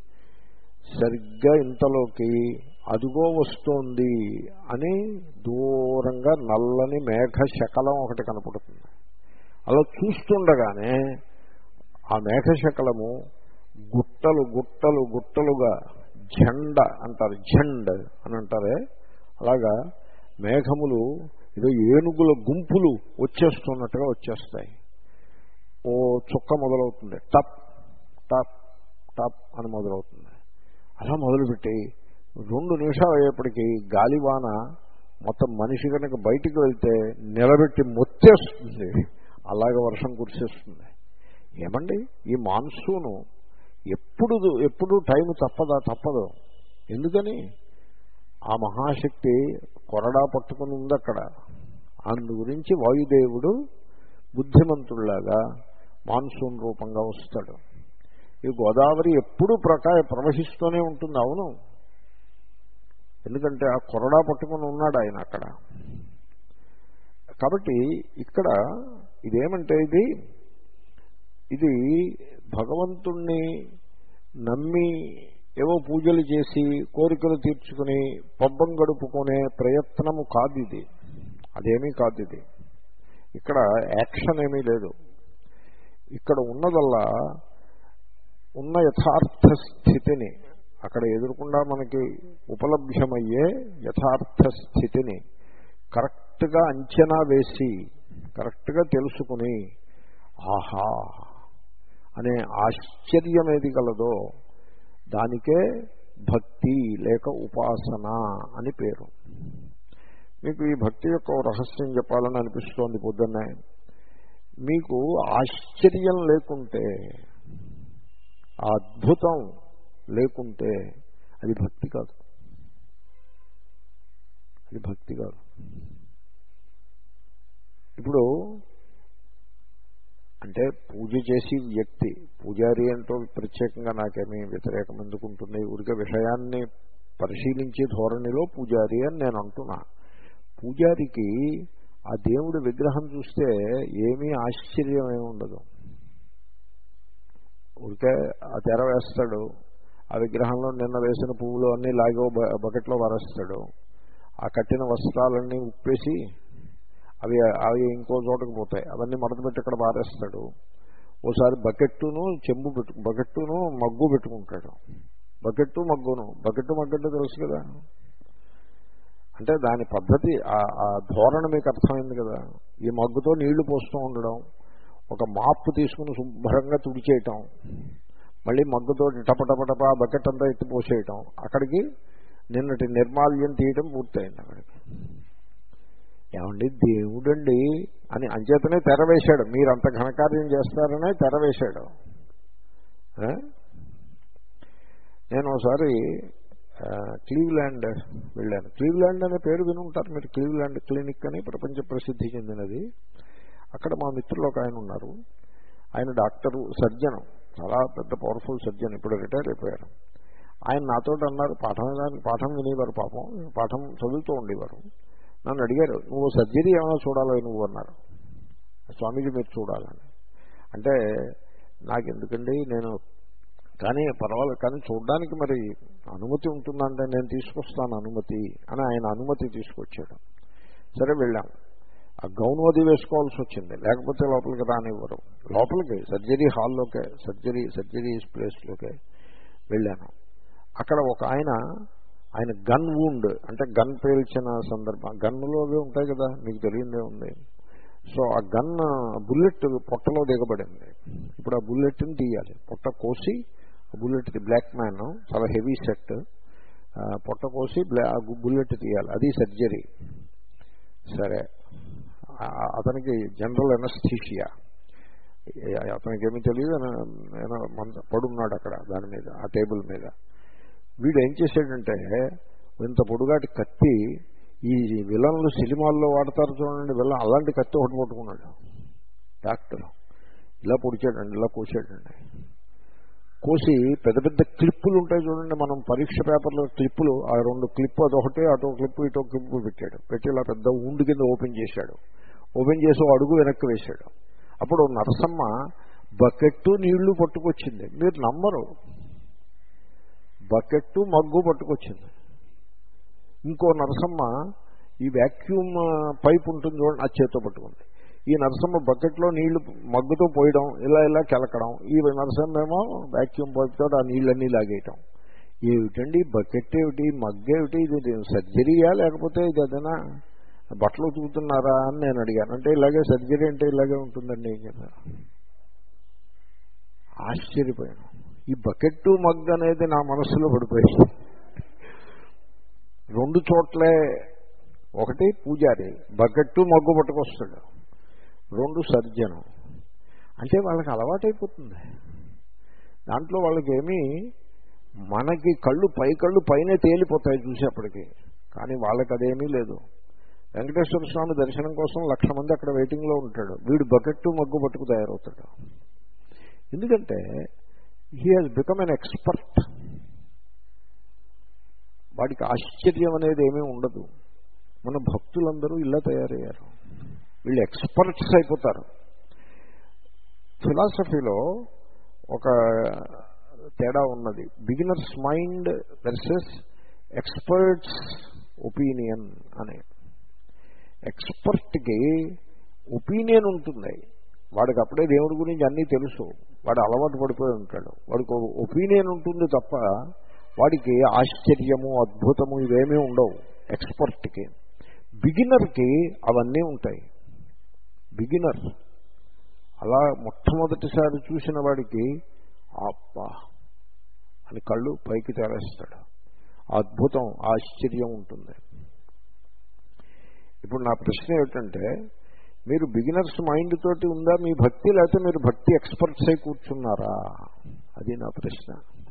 సరిగ్గా ఇంతలోకి అదుగో వస్తోంది అని దూరంగా నల్లని మేఘ శకలం ఒకటి కనపడుతుంది. అలా చూస్తుండగానే ఆ మేఘ శకలము గుట్టలు గుట్టలు గుట్టలుగా, జెండ అంటారు, జెండ్ అని అంటారే, అలాగా మేఘములు ఏదో ఏనుగుల గుంపులు వచ్చేస్తున్నట్టుగా వచ్చేస్తాయి. ఓ చుక్క మొదలవుతుంది, టప్ టప్ టప్ అని మొదలవుతుంది. అలా మొదలుపెట్టి రెండు నిమిషాలు అయ్యేప్పటికీ గాలివాన మొత్తం మనిషి కనుక బయటికి వెళ్తే నిలబెట్టి మొత్తేస్తుంది. అలాగ వర్షం కురిసేస్తుంది. ఏమండి ఈ మాన్సూను ఎప్పుడు ఎప్పుడు టైం తప్పదా? తప్పదు. ఎందుకని? ఆ మహాశక్తి కొరడా పట్టుకుని ఉంది అక్కడ. అందు గురించి వాయుదేవుడు బుద్ధిమంతుల్లాగా మాన్సూన్ రూపంగా వస్తాడు. ఈ గోదావరి ఎప్పుడూ ప్రకా ప్రవహిస్తూనే ఉంటుంది. అవును, ఎందుకంటే ఆ కొరడా పట్టుకుని ఉన్నాడు ఆయన అక్కడ. కాబట్టి ఇక్కడ ఇదేమంటే ఇది ఇది భగవంతుణ్ణి నమ్మి ఏవో పూజలు చేసి కోరికలు తీర్చుకుని పబ్బం గడుపుకునే ప్రయత్నము కాదు ఇది. అదేమీ కాదు ఇది. ఇక్కడ యాక్షన్ ఏమీ లేదు. ఇక్కడ ఉన్నదల్లా ఉన్న యథార్థ స్థితిని, అక్కడ ఎదురుకుండా మనకి ఉపలభ్యమయ్యే యథార్థ స్థితిని కరెక్ట్గా అంచనా వేసి కరెక్ట్గా తెలుసుకుని ఆహా అనే ఆశ్చర్యం ఏది కలదో దానికే భక్తి లేక ఉపాసన అని పేరు. మీకు ఈ భక్తి యొక్క రహస్యం చెప్పాలని అనిపిస్తోంది పొద్దున్నే. మీకు ఆశ్చర్యం లేకుంటే, ఆ అద్భుతం లేకుంటే అది భక్తి కాదు. అది భక్తి కాదు. ఇప్పుడు అంటే పూజ చేసి వ్యక్తి, పూజారి అంటూ ప్రత్యేకంగా నాకేమీ వ్యతిరేకం ఎందుకుంటుంది? ఊరికే విషయాన్ని పరిశీలించే ధోరణిలో పూజారి అని నేను అంటున్నా. పూజారికి ఆ దేవుడి విగ్రహం చూస్తే ఏమీ ఆశ్చర్యమే ఉండదు. ఊరికే ఆ తెర వేస్తాడు, ఆ విగ్రహంలో నిన్న వేసిన పువ్వులు అన్నీ లాగో బకెట్లో వారేస్తాడు. ఆ కట్టిన వస్త్రాలన్నీ ఉప్పేసి అవి అవి ఇంకో చోటకు పోతాయి, అవన్నీ మడత పెట్టి అక్కడ పారేస్తాడు. ఓసారి బకెట్టును చెంబు పెట్టు బకెట్టును మగ్గు పెట్టుకుంటాడు. బకెట్టు మగ్గును, బకెట్టు మగ్గట్టు తెలుసు కదా. అంటే దాని పద్ధతి, ఆ ధోరణ మీకు అర్థమైంది కదా. ఈ మగ్గుతో నీళ్లు పోస్తూ ఉండడం, ఒక మాపు తీసుకుని శుభ్రంగా తుడిచేయటం, మళ్ళీ మగ్గుతో టపటపటప ఆ బకెట్ అంతా ఎత్తి పోసేయటం, అక్కడికి నిన్నటి నిర్మాల్యం తీయటం పూర్తయింది. అక్కడికి ఏమండి దేవుడండి అని అంచేతనే తెర వేశాడు. మీరు అంత ఘనకార్యం చేస్తారనే తెర వేశాడు. నేను ఒకసారి క్లీవ్లాండ్ వెళ్ళాను. క్లీవ్లాండ్ అనే పేరు విని ఉంటారు మీరు. క్లీవ్లాండ్ క్లినిక్ అని ప్రపంచ ప్రసిద్ధి చెందినది. అక్కడ మా మిత్రులు ఒక ఆయన ఉన్నారు. ఆయన డాక్టరు, సర్జన్, చాలా పెద్ద పవర్ఫుల్ సర్జన్, ఇప్పుడు రిటైర్ అయిపోయారు. ఆయన నాతో అన్నారు, పాఠం పాఠం వినేవారు, పాపం పాఠం చదువుతూ ఉండేవారు. నన్ను అడిగారు, నువ్వు సర్జరీ ఏమైనా చూడాలో నువ్వు అన్నారు. స్వామీజీ మీరు చూడాలని అంటే నాకు ఎందుకండి, నేను కానీ పర్వాలేదు, కానీ చూడడానికి మరి అనుమతి ఉంటుందంటే నేను తీసుకొస్తాను అనుమతి అని ఆయన అనుమతి తీసుకొచ్చాడు. సరే వెళ్ళాం. ఆ గౌన్ అది వేసుకోవాల్సి వచ్చింది, లేకపోతే లోపలికి రానివ్వరు. లోపలికి సర్జరీ హాల్లోకే, సర్జరీ సర్జరీ ప్లేస్లోకే వెళ్ళాను. అక్కడ ఒక ఆయన ఆయన గన్ వూండ్ అంటే గన్ పేల్చిన సందర్భం, గన్నులో అవి ఉంటాయి కదా, మీకు తెలియదే ఉంది. సో ఆ గన్ బుల్లెట్ పొట్టలో దిగబడింది. ఇప్పుడు ఆ బుల్లెట్ని తీయాలి, పొట్ట కోసి ఆ బుల్లెట్, బ్లాక్ మ్యాన్, చాలా హెవీ సెట్, పొట్ట కోసి బ్లా బుల్లెట్ తీయాలి, అది సర్జరీ. సరే, అతనికి జనరల్ ఎనస్థీషియా, అతనికి ఏమీ తెలియదు, పడున్నాడు అక్కడ దాని మీద, ఆ టేబుల్ మీద. వీడు ఏం చేశాడంటే ఇంత పొడుగాటి కత్తి, ఈ విలన్లు సినిమాల్లో వాడతారు చూడండి విలన్, అలాంటి కత్తి ఒకటి పట్టుకున్నాడు డాక్టర్. ఇలా పొడిచాడండి, ఇలా కోసాడండి. కోసి పెద్ద పెద్ద క్లిప్పులు ఉంటాయి చూడండి, మనం పరీక్ష పేపర్లో క్లిప్పులు, ఆ రెండు క్లిప్పు, అదొకటి అటో క్లిప్పు ఇటో క్లిప్పు పెట్టాడు. పెట్టి ఇలా పెద్ద ఉండి కింద ఓపెన్ చేశాడు. ఓపెన్ చేసి అడుగు వెనక్కి వేశాడు. అప్పుడు నరసమ్మ బకెట్టు నీళ్లు పట్టుకొచ్చింది. మీరు నమ్మరు, బకెట్టు మగ్గు పట్టుకొచ్చింది. ఇంకో నరసమ్మ ఈ వ్యాక్యూమ్ పైప్ ఉంటుంది చూడండి, ఆ చేత్తో పట్టుకుంది. ఈ నరసమ్మ బకెట్లో నీళ్లు మగ్గుతో పోయడం, ఇలా ఇలా కెలకడం. ఈ నరసమ్మ ఏమో వ్యాక్యూమ్ పైప్తో ఆ నీళ్ళన్నీ లాగేయటం. ఏమిటండి బకెట్ ఏమిటి, మగ్గేమిటి, ఇది సర్జరీయా లేకపోతే ఇది ఏదైనా బట్టలు ఉతుకుతున్నారా అని నేను అడిగాను. అంటే ఇలాగే సర్జరీ అంటే ఇలాగే ఉంటుందండి ఏం చెప్పారు. ఆశ్చర్యపోయాను. ఈ బకెట్టు మగ్ అనేది నా మనస్సులో పడిపోయింది. రెండు చోట్లే, ఒకటి పూజారి బకెట్టు మగ్గు పట్టుకొస్తాడు, రెండు సర్జను. అంటే వాళ్ళకి అలవాటైపోతుంది. దాంట్లో వాళ్ళకి ఏమీ, మనకి కళ్ళు పై కళ్ళు పైనే తేలిపోతాయి చూసేప్పటికి, కానీ వాళ్ళకి అదేమీ లేదు. వెంకటేశ్వర స్వామి దర్శనం కోసం లక్ష మంది అక్కడ వెయిటింగ్లో ఉంటాడు, వీడు బకెట్టు మగ్గు పట్టుకు తయారవుతాడు. ఎందుకంటే he has become an expert. వాడికి ఆశ్చర్యం అనేది ఏమీ ఉండదు. మన భక్తులందరూ ఇలా తయారయ్యారు, వీళ్ళు ఎక్స్పర్ట్స్ అయిపోతారు. ఫిలాసఫీలో ఒక తేడా ఉన్నది, beginners mind versus experts opinion అనే. ఎక్స్పర్ట్కి ఒపీనియన్ ఉంటుంది, వాడికి అప్పుడే దేవుడి గురించి అన్నీ తెలుసు, వాడు అలవాటు పడిపోయి ఉంటాడు, వాడికి ఒపీనియన్ ఉంటుంది తప్ప వాడికి ఆశ్చర్యము అద్భుతము ఇవేమీ ఉండవు ఎక్స్పర్ట్కి. బిగినర్కి అవన్నీ ఉంటాయి. బిగినర్ అలా మొట్టమొదటిసారి చూసిన వాడికి అబ్బా అని కళ్ళు పైకి తేలేస్తాడు, అద్భుతం ఆశ్చర్యం ఉంటుంది. ఇప్పుడు నా ప్రశ్న ఏమిటంటే, మీరు బిగినర్స్ మైండ్ తోటి ఉందా మీ భక్తి, లేకపోతే మీరు భక్తి ఎక్స్పర్ట్స్ అయి కూర్చున్నారా? అది నా ప్రశ్న.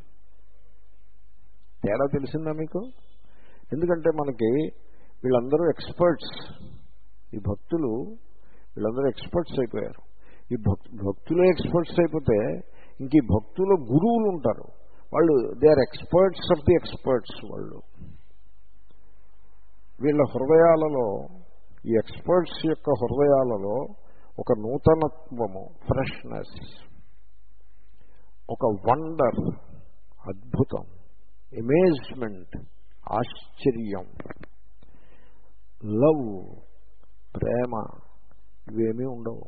తేడా తెలిసిందా మీకు? ఎందుకంటే మనకి వీళ్ళందరూ ఎక్స్పర్ట్స్, ఈ భక్తులు వీళ్ళందరూ ఎక్స్పర్ట్స్ అయిపోయారు. ఈ భక్ భక్తులే ఎక్స్పర్ట్స్ అయిపోతే ఇంక ఈ భక్తుల గురువులు ఉంటారు, వాళ్ళు they are experts of the experts. వాళ్ళు వీళ్ళ హృదయాలలో, ఈ ఎక్స్పర్ట్స్ యొక్క హృదయాలలో ఒక నూతనత్వము, ఫ్రెష్నెస్, ఒక వండర్, అద్భుతం, అమేజ్మెంట్, ఆశ్చర్యం, లవ్, ప్రేమ ఇవేమీ ఉండవు.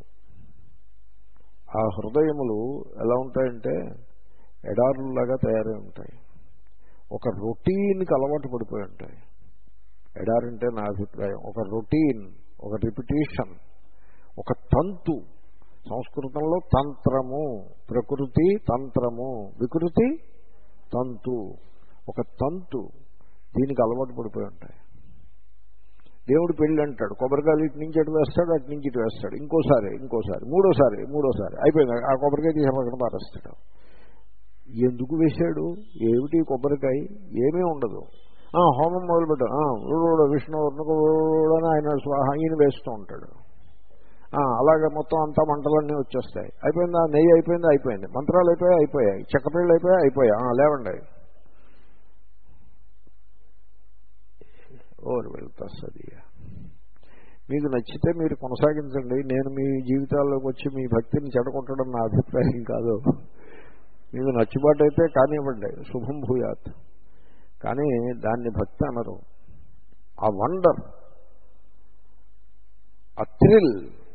ఆ హృదయములు ఎలా ఉంటాయంటే ఎడారులాగా తయారై ఉంటాయి, ఒక రొటీన్కి అలవాటు పడిపోయి ఉంటాయి. ఎడారంటే నా అభిప్రాయం ఒక రొటీన్, ఒక రిపిటేషన్, ఒక తంతు. సంస్కృతంలో తంత్రము, ప్రకృతి తంత్రము, వికృతి తంతు, ఒక తంతు, దీనికి అలవాటు పడిపోయి ఉంటాయి. దేవుడు పెళ్ళి అంటాడు, కొబ్బరికాయలు ఇటు నుంచి అటు వేస్తాడు, అటు నుంచి ఇటు వేస్తాడు, ఇంకోసారి ఇంకోసారి మూడోసారి మూడోసారి అయిపోయింది, ఆ కొబ్బరికాయ తీసి పక్కన పారేస్తాడు. ఎందుకు వేశాడు, ఏమిటి కొబ్బరికాయ, ఏమీ ఉండదు. హోమం మొదలుపెట్టాడు, విష్ణు అని ఆయన స్వాహ ఈయన వేస్తూ ఉంటాడు. అలాగే మొత్తం అంతా మంటలన్నీ వచ్చేస్తాయి. అయిపోయిందా, నెయ్యి అయిపోయింది, అయిపోయింది, మంత్రాలు అయిపోయాయి, అయిపోయాయి, చెక్కపిళ్ళు అయిపోయాయి, అయిపోయాయి, లేవండి ఓరు వెళ్తా సది. మీకు నచ్చితే మీరు కొనసాగించండి, నేను మీ జీవితాల్లోకి వచ్చి మీ భక్తిని చెడగొట్టడం నా అభిప్రాయం కాదు. మీకు నచ్చుబాటు అయితే కానివ్వండి, శుభం భూయాత్. కానీ దాన్ని భక్తి అనరు. ఆ వండర్, ఆ థ్రిల్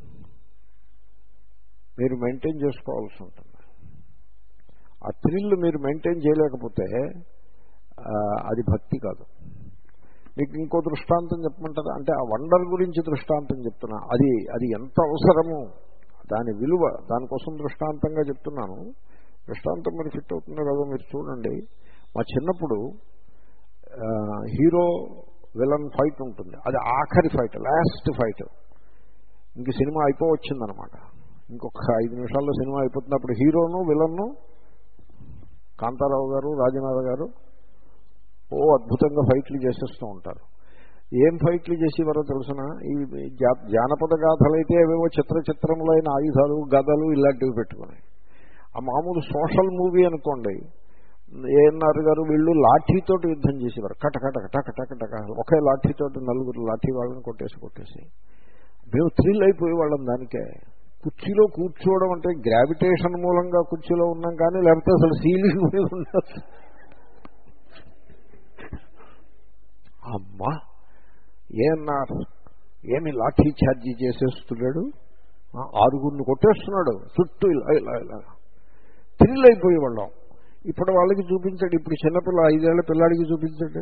మీరు మెయింటైన్ చేసుకోవాల్సి ఉంటుంది. ఆ థ్రిల్ మీరు మెయింటైన్ చేయలేకపోతే అది భక్తి కాదు. మీకు ఇంకో దృష్టాంతం చెప్పమంటారా? అంటే ఆ వండర్ గురించి దృష్టాంతం చెప్తున్నా. అది అది ఎంత అవసరము, దాని విలువ, దానికోసం దృష్టాంతంగా చెప్తున్నాను. దృష్టాంతం మరి ఫిట్ అవుతుందో కదా మీరు చూడండి. మా చిన్నప్పుడు హీరో విలన్ ఫైట్ ఉంటుంది, అది ఆఖరి ఫైట్, లాస్ట్ ఫైట్. ఇంక సినిమా అయిపోవచ్చిందనమాట, ఇంకొక ఐదు నిమిషాల్లో సినిమా అయిపోతున్నప్పుడు హీరోను విలన్ను కాంతారావు గారు, రాజనాథ గారు ఓ అద్భుతంగా ఫైట్లు చేసేస్తూ ఉంటారు. ఏం ఫైట్లు చేసేవారో తెలుసిన, ఈ జానపద గాథలైతే ఏవేవో చిత్ర చిత్రములైన ఆయుధాలు, గదలు ఇలాంటివి పెట్టుకుని. ఆ మామూలు సోషల్ మూవీ అనుకోండి, ఏఎన్ఆర్ గారు వీళ్ళు లాఠీతోటి యుద్ధం చేసేవారు. కట కట టక టక టక ఒకే లాఠీతోటి నలుగురు లాఠీ వాళ్ళని కొట్టేసి కొట్టేసి మేము థ్రిల్ అయిపోయేవాళ్ళం. దానికే కుర్చీలో కూర్చోవడం అంటే గ్రావిటేషన్ మూలంగా కుర్చీలో ఉన్నాం, కానీ లేకపోతే అసలు సీలింగ్ మీద ఉన్నారు. అమ్మా ఏఎన్ఆర్ ఏమి లాఠీ ఛార్జీ చేసేస్తున్నాడు, ఆరుగురిని కొట్టేస్తున్నాడు చుట్టూ, ఇలా ఇలా ఇలా థ్రిల్ అయిపోయేవాళ్ళం. ఇప్పుడు వాళ్ళకి చూపించండి, ఇప్పుడు చిన్నపిల్ల ఐదేళ్ల పిల్లాడికి చూపించండి,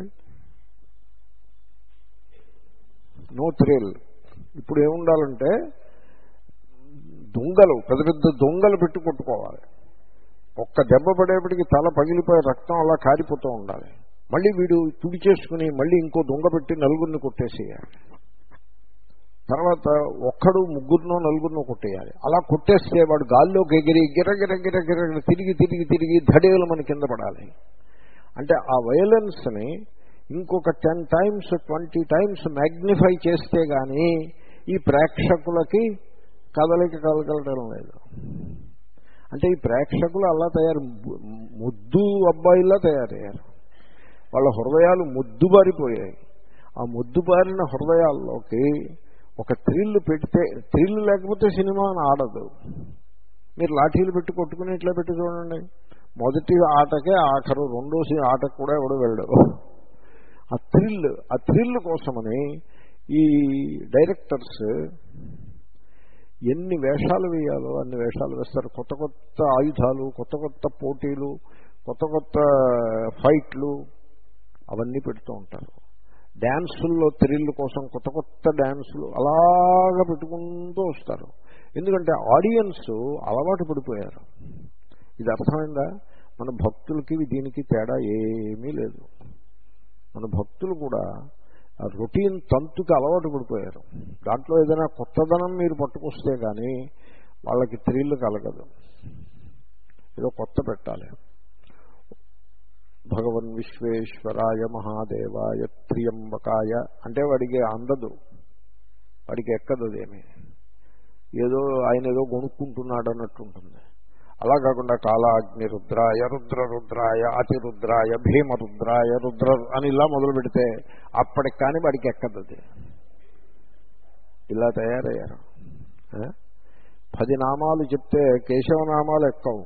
నో థ్రిల్. ఇప్పుడు ఏముండాలంటే దొంగలు, పెద్ద పెద్ద దొంగలు పెట్టి కొట్టుకోవాలి. ఒక్క దెబ్బ పడేపటికి తల పగిలిపోయి రక్తం అలా కారిపోతూ ఉండాలి. మళ్ళీ వీడు తుడి చేసుకుని మళ్ళీ ఇంకో దొంగ పెట్టి నలుగురిని కొట్టేసేయాలి. తర్వాత ఒక్కడు ముగ్గురునో నలుగురినో కొట్టేయాలి. అలా కొట్టేస్తే వాడు గాల్లోకి ఎగిరి గిరగిర గిరగిర తిరిగి తిరిగి తిరిగి ధడేలు మన కింద పడాలి. అంటే ఆ వయలెన్స్ని ఇంకొక ten times twenty times magnify చేస్తే కానీ ఈ ప్రేక్షకులకి కదలిక కలగలటం లేదు. అంటే ఈ ప్రేక్షకులు అలా తయారు, ముద్దు అబ్బాయిలా తయారయ్యారు. వాళ్ళ హృదయాలు ముద్దుబారిపోయాయి. ఆ ముద్దుబారిన హృదయాల్లోకి ఒక థ్రిల్ పెడితే, థ్రిల్ లేకపోతే సినిమా ఆడదు. మీరు లాఠీలు పెట్టి కొట్టుకుని ఇట్లా పెట్టి చూడండి, మొదటి ఆటకే ఆఖరు, రెండో ఆటకు కూడా ఎవడో వెళ్ళడు. ఆ థ్రిల్, ఆ థ్రిల్ కోసమని ఈ డైరెక్టర్స్ ఎన్ని వేషాలు వేయాలో అన్ని వేషాలు వేస్తారు. కొత్త కొత్త ఆయుధాలు, కొత్త కొత్త పోటీలు, కొత్త కొత్త ఫైట్లు అవన్నీ పెడుతూ ఉంటారు. డ్యాన్సుల్లో థ్రిల్ కోసం కొత్త కొత్త డ్యాన్సులు అలాగా పెట్టుకుంటూ వస్తారు. ఎందుకంటే ఆడియన్స్ అలవాటు పడిపోయారు. ఇది అర్థమైందా? మన భక్తులకి దీనికి తేడా ఏమీ లేదు. మన భక్తులు కూడా రొటీన్ తంతుకి అలవాటు పడిపోయారు. దాంట్లో ఏదైనా కొత్తదనం మీరు పట్టుకొస్తే కానీ వాళ్ళకి థ్రిల్ కలగదు. ఏదో కొత్త పెట్టాలి. భగవన్ విశ్వేశ్వరాయ మహాదేవాయ త్ర్యంబకాయ అంటే వాడికి అందదు, వాడికి ఎక్కదు. అదేమి ఏదో ఆయన ఏదో కొనుక్కుంటున్నాడు అన్నట్టు ఉంటుంది. అలా కాకుండా కాలాగ్ని రుద్రాయ, రుద్ర రుద్రాయ, అతి రుద్రాయ, భీమ రుద్రాయ, రుద్ర అని ఇలా మొదలు పెడితే అప్పటికి కానీ వాడికి ఎక్కదు. అది ఇలా తయారయ్యారు. పది నామాలు చెప్తే కేశవనామాలు ఎక్కవు,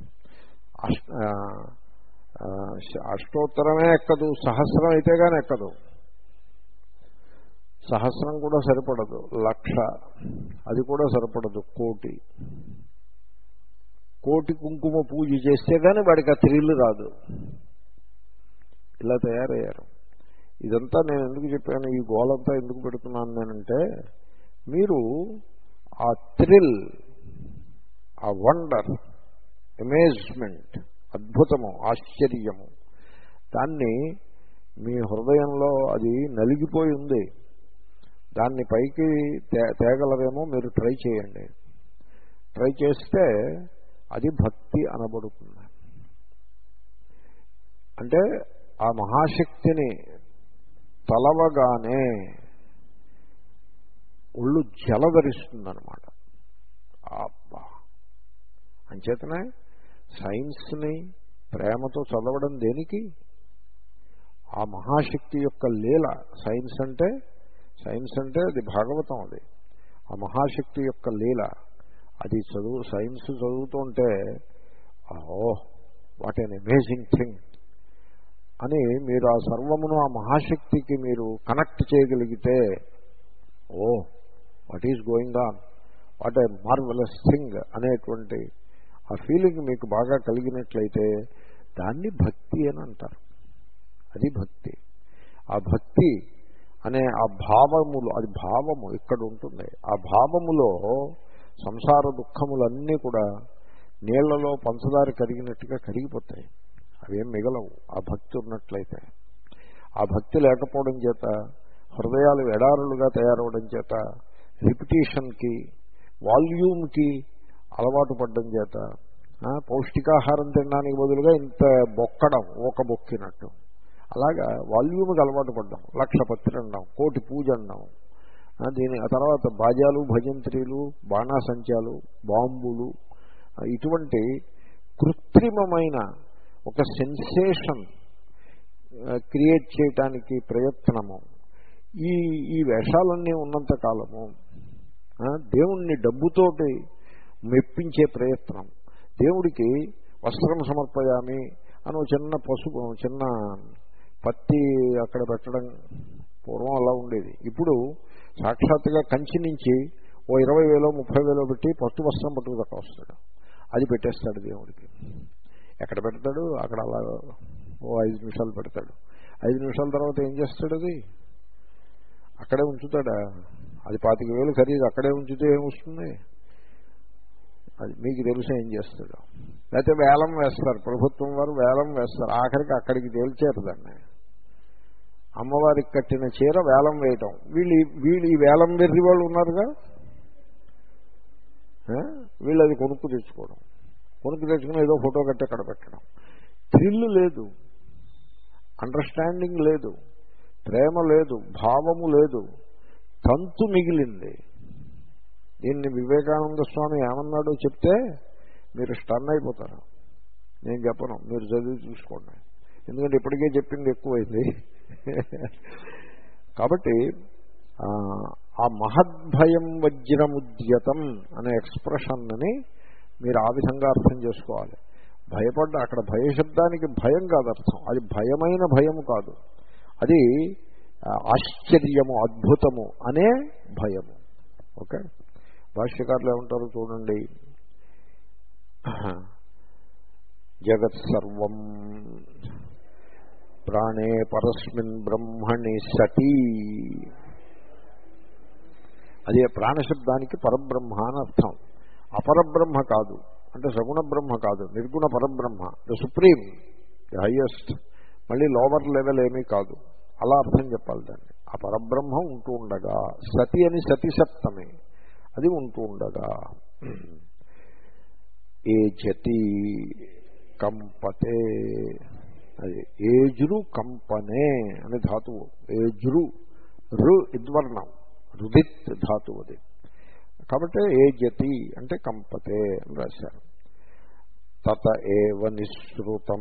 అష్టోత్తరమే ఎక్కదు, సహస్రం అయితే కానీ ఎక్కదు. సహస్రం కూడా సరిపడదు, లక్ష అది కూడా సరిపడదు, కోటి కోటి కుంకుమ పూజ చేస్తే కానీ వాడికి ఆ థ్రిల్ రాదు. ఇలా తయారయ్యారు. ఇదంతా నేను ఎందుకు చెప్పాను, ఈ గోలంతా ఎందుకు పెడుతున్నాను నేనంటే, మీరు ఆ థ్రిల్, ఆ వండర్, అమేజ్మెంట్, అద్భుతము, ఆశ్చర్యము, దాన్ని మీ హృదయంలో అది నలిగిపోయి ఉంది. దాన్ని పైకి తే తేగలరేమో మీరు ట్రై చేయండి. ట్రై చేస్తే అది భక్తి అనబడుతుంది. అంటే ఆ మహాశక్తిని తలవగానే ఒళ్ళు జలధరిస్తుందన్నమాట. అబ్బా, అంచేతనే సైన్స్ని ప్రేమతో చదవడం దేనికి? ఆ మహాశక్తి యొక్క లీల. సైన్స్ అంటే సైన్స్ అంటే అది భాగవతం. అది ఆ మహాశక్తి యొక్క లీల. అది చదువు సైన్స్ చదువుతుంటే oh what an amazing thing అని మీరు ఆ సర్వమును ఆ మహాశక్తికి మీరు కనెక్ట్ చేయగలిగితే, oh what is going on, what a marvellous thing అనేటువంటి ఆ ఫీలింగ్ మీకు బాగా కలిగినట్లయితే దాన్ని భక్తి అని అంటారు. అది భక్తి. ఆ భక్తి అనే ఆ భావములు, అది భావము ఇక్కడ ఉంటుంది. ఆ భావములో సంసార దుఃఖములన్నీ కూడా నీళ్లలో పంచదార కరిగినట్టుగా కరిగిపోతాయి. అవేం మిగలవు ఆ భక్తి ఉన్నట్లయితే. ఆ భక్తి లేకపోవడం చేత హృదయాలు ఎడారులుగా తయారవడం చేత రిపిటేషన్కి వాల్యూమ్కి అలవాటు పడడం చేత పౌష్టికాహారం తినడానికి బదులుగా ఇంత బొక్కడం ఒక బొక్కినట్టు అలాగా వాల్యూమ్కి అలవాటు పడ్డాం. లక్ష పత్రి అన్నాం, కోటి పూజ అన్నాం. దీని ఆ తర్వాత బాజాలు, భజంత్రీలు, బాణాసంచాలు, బాంబులు, ఇటువంటి కృత్రిమమైన ఒక సెన్సేషన్ క్రియేట్ చేయటానికి ప్రయత్నము, ఈ ఈ వేషాలన్నీ ఉన్నంత కాలము దేవుణ్ణి డబ్బుతోటి మెప్పించే ప్రయత్నం, దేవుడికి వస్త్రం సమర్పయామి అని చిన్న పసుపు చిన్న పత్తి అక్కడ పెట్టడం పూర్వం అలా ఉండేది. ఇప్పుడు సాక్షాత్తుగా కంచి నుంచి ఓ ఇరవై వేలో ముప్పై వేలో పెట్టి పట్టు వస్త్రం పట్టుకు దక్క వస్తాడు. అది పెట్టేస్తాడు దేవుడికి. ఎక్కడ పెడతాడు? అక్కడ అలా ఓ ఐదు నిమిషాలు పెడతాడు. ఐదు నిమిషాల తర్వాత ఏం చేస్తాడు? అది అక్కడే ఉంచుతాడా? అది పాతిక వేలు ఖరీదు అక్కడే ఉంచితే ఏమొస్తుంది? అది మీకు తెలిసి ఏం చేస్తాడు? లేకపోతే వేలం వేస్తారు, ప్రభుత్వం వారు వేలం వేస్తారు. ఆఖరికి అక్కడికి తేల్చారు దాన్ని. అమ్మవారికి కట్టిన చీర వేలం వేయటం. వీళ్ళు వీళ్ళు ఈ వేలం వెర్రి వాళ్ళు ఉన్నారుగా, వీళ్ళు అది కొనుక్కు తెచ్చుకోవడం, కొనుక్కు తెచ్చుకుని ఏదో ఫోటో కట్టి అక్కడ పెట్టడం. థ్రిల్ లేదు, అండర్స్టాండింగ్ లేదు, ప్రేమ లేదు, భావము లేదు, తంతు మిగిలింది. దీన్ని వివేకానంద స్వామి ఏమన్నాడో చెప్తే మీరు స్టన్ అయిపోతారు. నేను చెప్పను, మీరు చదివి చూసుకోండి. ఎందుకంటే ఇప్పటికే చెప్పింది ఎక్కువైంది. కాబట్టి ఆ మహద్భయం వజ్రముద్యతం అనే ఎక్స్ప్రెషన్ని మీరు ఆ విధంగా అర్థం చేసుకోవాలి. భయపడ్డ అక్కడ భయశబ్దానికి భయం కాదు అర్థం. అది భయమైన భయము కాదు, అది ఆశ్చర్యము, అద్భుతము అనే భయము. ఓకే, భాష్యకారులు ఏమంటారు చూడండి. జగత్ సర్వం ప్రాణే పరస్మిన్ బ్రహ్మణి సతీ. అదే ప్రాణశబ్దానికి పరబ్రహ్మ అని అర్థం. అపరబ్రహ్మ కాదు, అంటే సగుణ బ్రహ్మ కాదు, నిర్గుణ పరబ్రహ్మ, ద సుప్రీం, ది హైయెస్ట్. మళ్ళీ లోవర్ లెవెల్ ఏమీ కాదు. అలా అర్థం చెప్పాలి దాన్ని. ఆ పరబ్రహ్మ ఉంటూ ఉండగా, సతి అని సతి సప్తమి, అది ఉంటూ ఉండగా, ఏ జతి కంపతే, అది ఏజురు కంపనే అనే ధాతువు. ఏజురు రు ఇద్వర్ణం, రుదిత్ ధాతువు అది. కాబట్టి ఏ జతి అంటే కంపతే అని రాశారు. తత ఏవ నిశ్రుతం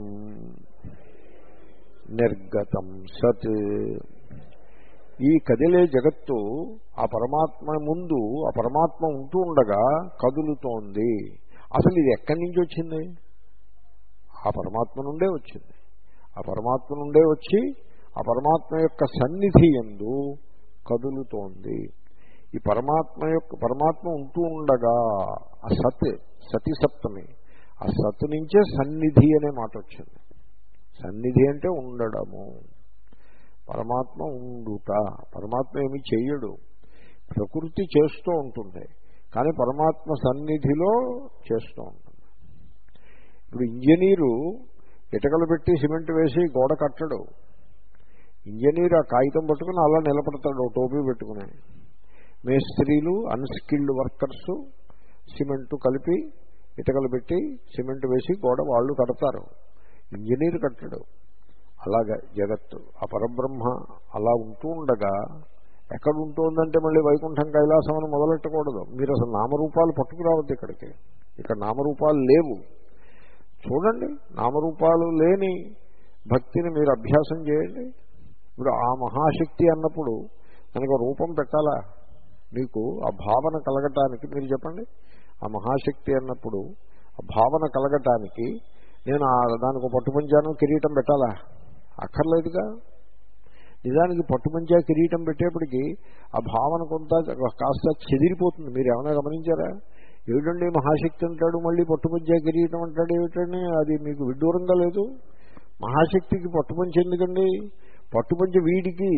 నిర్గతం సత్. ఈ కదిలే జగత్తు ఆ పరమాత్మ ముందు, ఆ పరమాత్మ ఉంటూ ఉండగా కదులుతోంది. అసలు ఇది ఎక్కడి నుంచి వచ్చింది? ఆ పరమాత్మ నుండే వచ్చింది. ఆ పరమాత్మ నుండే వచ్చి ఆ పరమాత్మ యొక్క సన్నిధి యందు కదులుతోంది. ఈ పరమాత్మ యొక్క పరమాత్మ ఉంటూ ఉండగా ఆ సత్, సతి సప్తమి, ఆ సత్ నుంచే సన్నిధి అనే మాట వచ్చింది. సన్నిధి అంటే ఉండడము. పరమాత్మ ఉండుట. పరమాత్మ ఏమి చెయ్యడు, ప్రకృతి చేస్తూ ఉంటుంది, కానీ పరమాత్మ సన్నిధిలో చేస్తూ ఉంటుంది. ఇప్పుడు ఇంజనీరు ఇటుకలు పెట్టి సిమెంట్ వేసి గోడ కట్టడు. ఇంజనీర్ ఆ కాగితం పట్టుకుని అలా నిలబడతాడు టోపీ పెట్టుకుని. మేస్త్రీలు, అన్స్కిల్డ్ వర్కర్సు సిమెంట్ కలిపి ఇటుకలు పెట్టి సిమెంట్ వేసి గోడ వాళ్ళు కడతారు. ఇంజనీర్ కట్టడు. అలాగా జగత్తు ఆ పరబ్రహ్మ అలా ఉంటూ ఉండగా ఎక్కడ ఉంటుందంటే మళ్ళీ వైకుంఠం కైలాసం అని మొదలెట్టకూడదు. మీరు అసలు నామరూపాలు పట్టుకురావద్దు ఇక్కడికి. ఇక్కడ నామరూపాలు లేవు. చూడండి, నామరూపాలు లేని భక్తిని మీరు అభ్యాసం చేయండి. ఇప్పుడు ఆ మహాశక్తి అన్నప్పుడు కనుక రూపం పెట్టాలా? మీకు ఆ భావన కలగటానికి మీరు చెప్పండి. ఆ మహాశక్తి అన్నప్పుడు ఆ భావన కలగటానికి నేను దానికి పట్టుపంచాను కిరీటం పెట్టాలా? అక్కర్లేదుగా. నిజానికి పట్టుపంచా కిరీటం పెట్టేప్పటికీ ఆ భావన కొంత కాస్త చెదిరిపోతుంది. మీరు ఏమైనా గమనించారా? ఏమిటండి మహాశక్తి అంటాడు, మళ్ళీ పట్టుపంచా కిరీటం అంటాడు ఏమిటండి? అది మీకు విడ్డూరంగా లేదు? మహాశక్తికి పట్టుపంచ ఎందుకండి? పట్టుపంచ వీడికి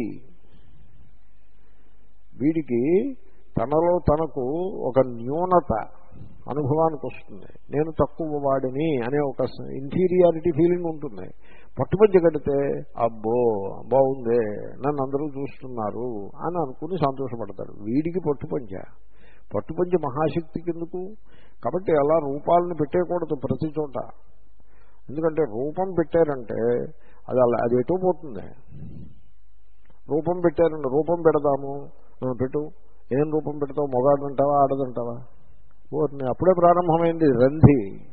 వీడికి తనలో తనకు ఒక న్యూనత అనుభవానికి వస్తుంది. నేను తక్కువ వాడిని అనే ఒక ఇన్ఫీరియారిటీ ఫీలింగ్ ఉంటుంది. పట్టుపంచ కడితే అబ్బో బాగుందే, నన్ను అందరూ చూస్తున్నారు అని అనుకుని సంతోషపడతాడు. వీడికి పట్టుపంచ పట్టుపంచ మహాశక్తికి ఎందుకు? కాబట్టి అలా రూపాలను పెట్టేయకూడదు ప్రతి చోట. ఎందుకంటే రూపం పెట్టారంటే అది అలా అది ఎటో పోతుంది. రూపం పెట్టారంటే రూపం పెడదాము, పెట్టు. ఏం రూపం పెడతావు? మొగాడంటావా ఆడదంటావా? ఓర్ని అప్పుడే ప్రారంభమైంది రంధి.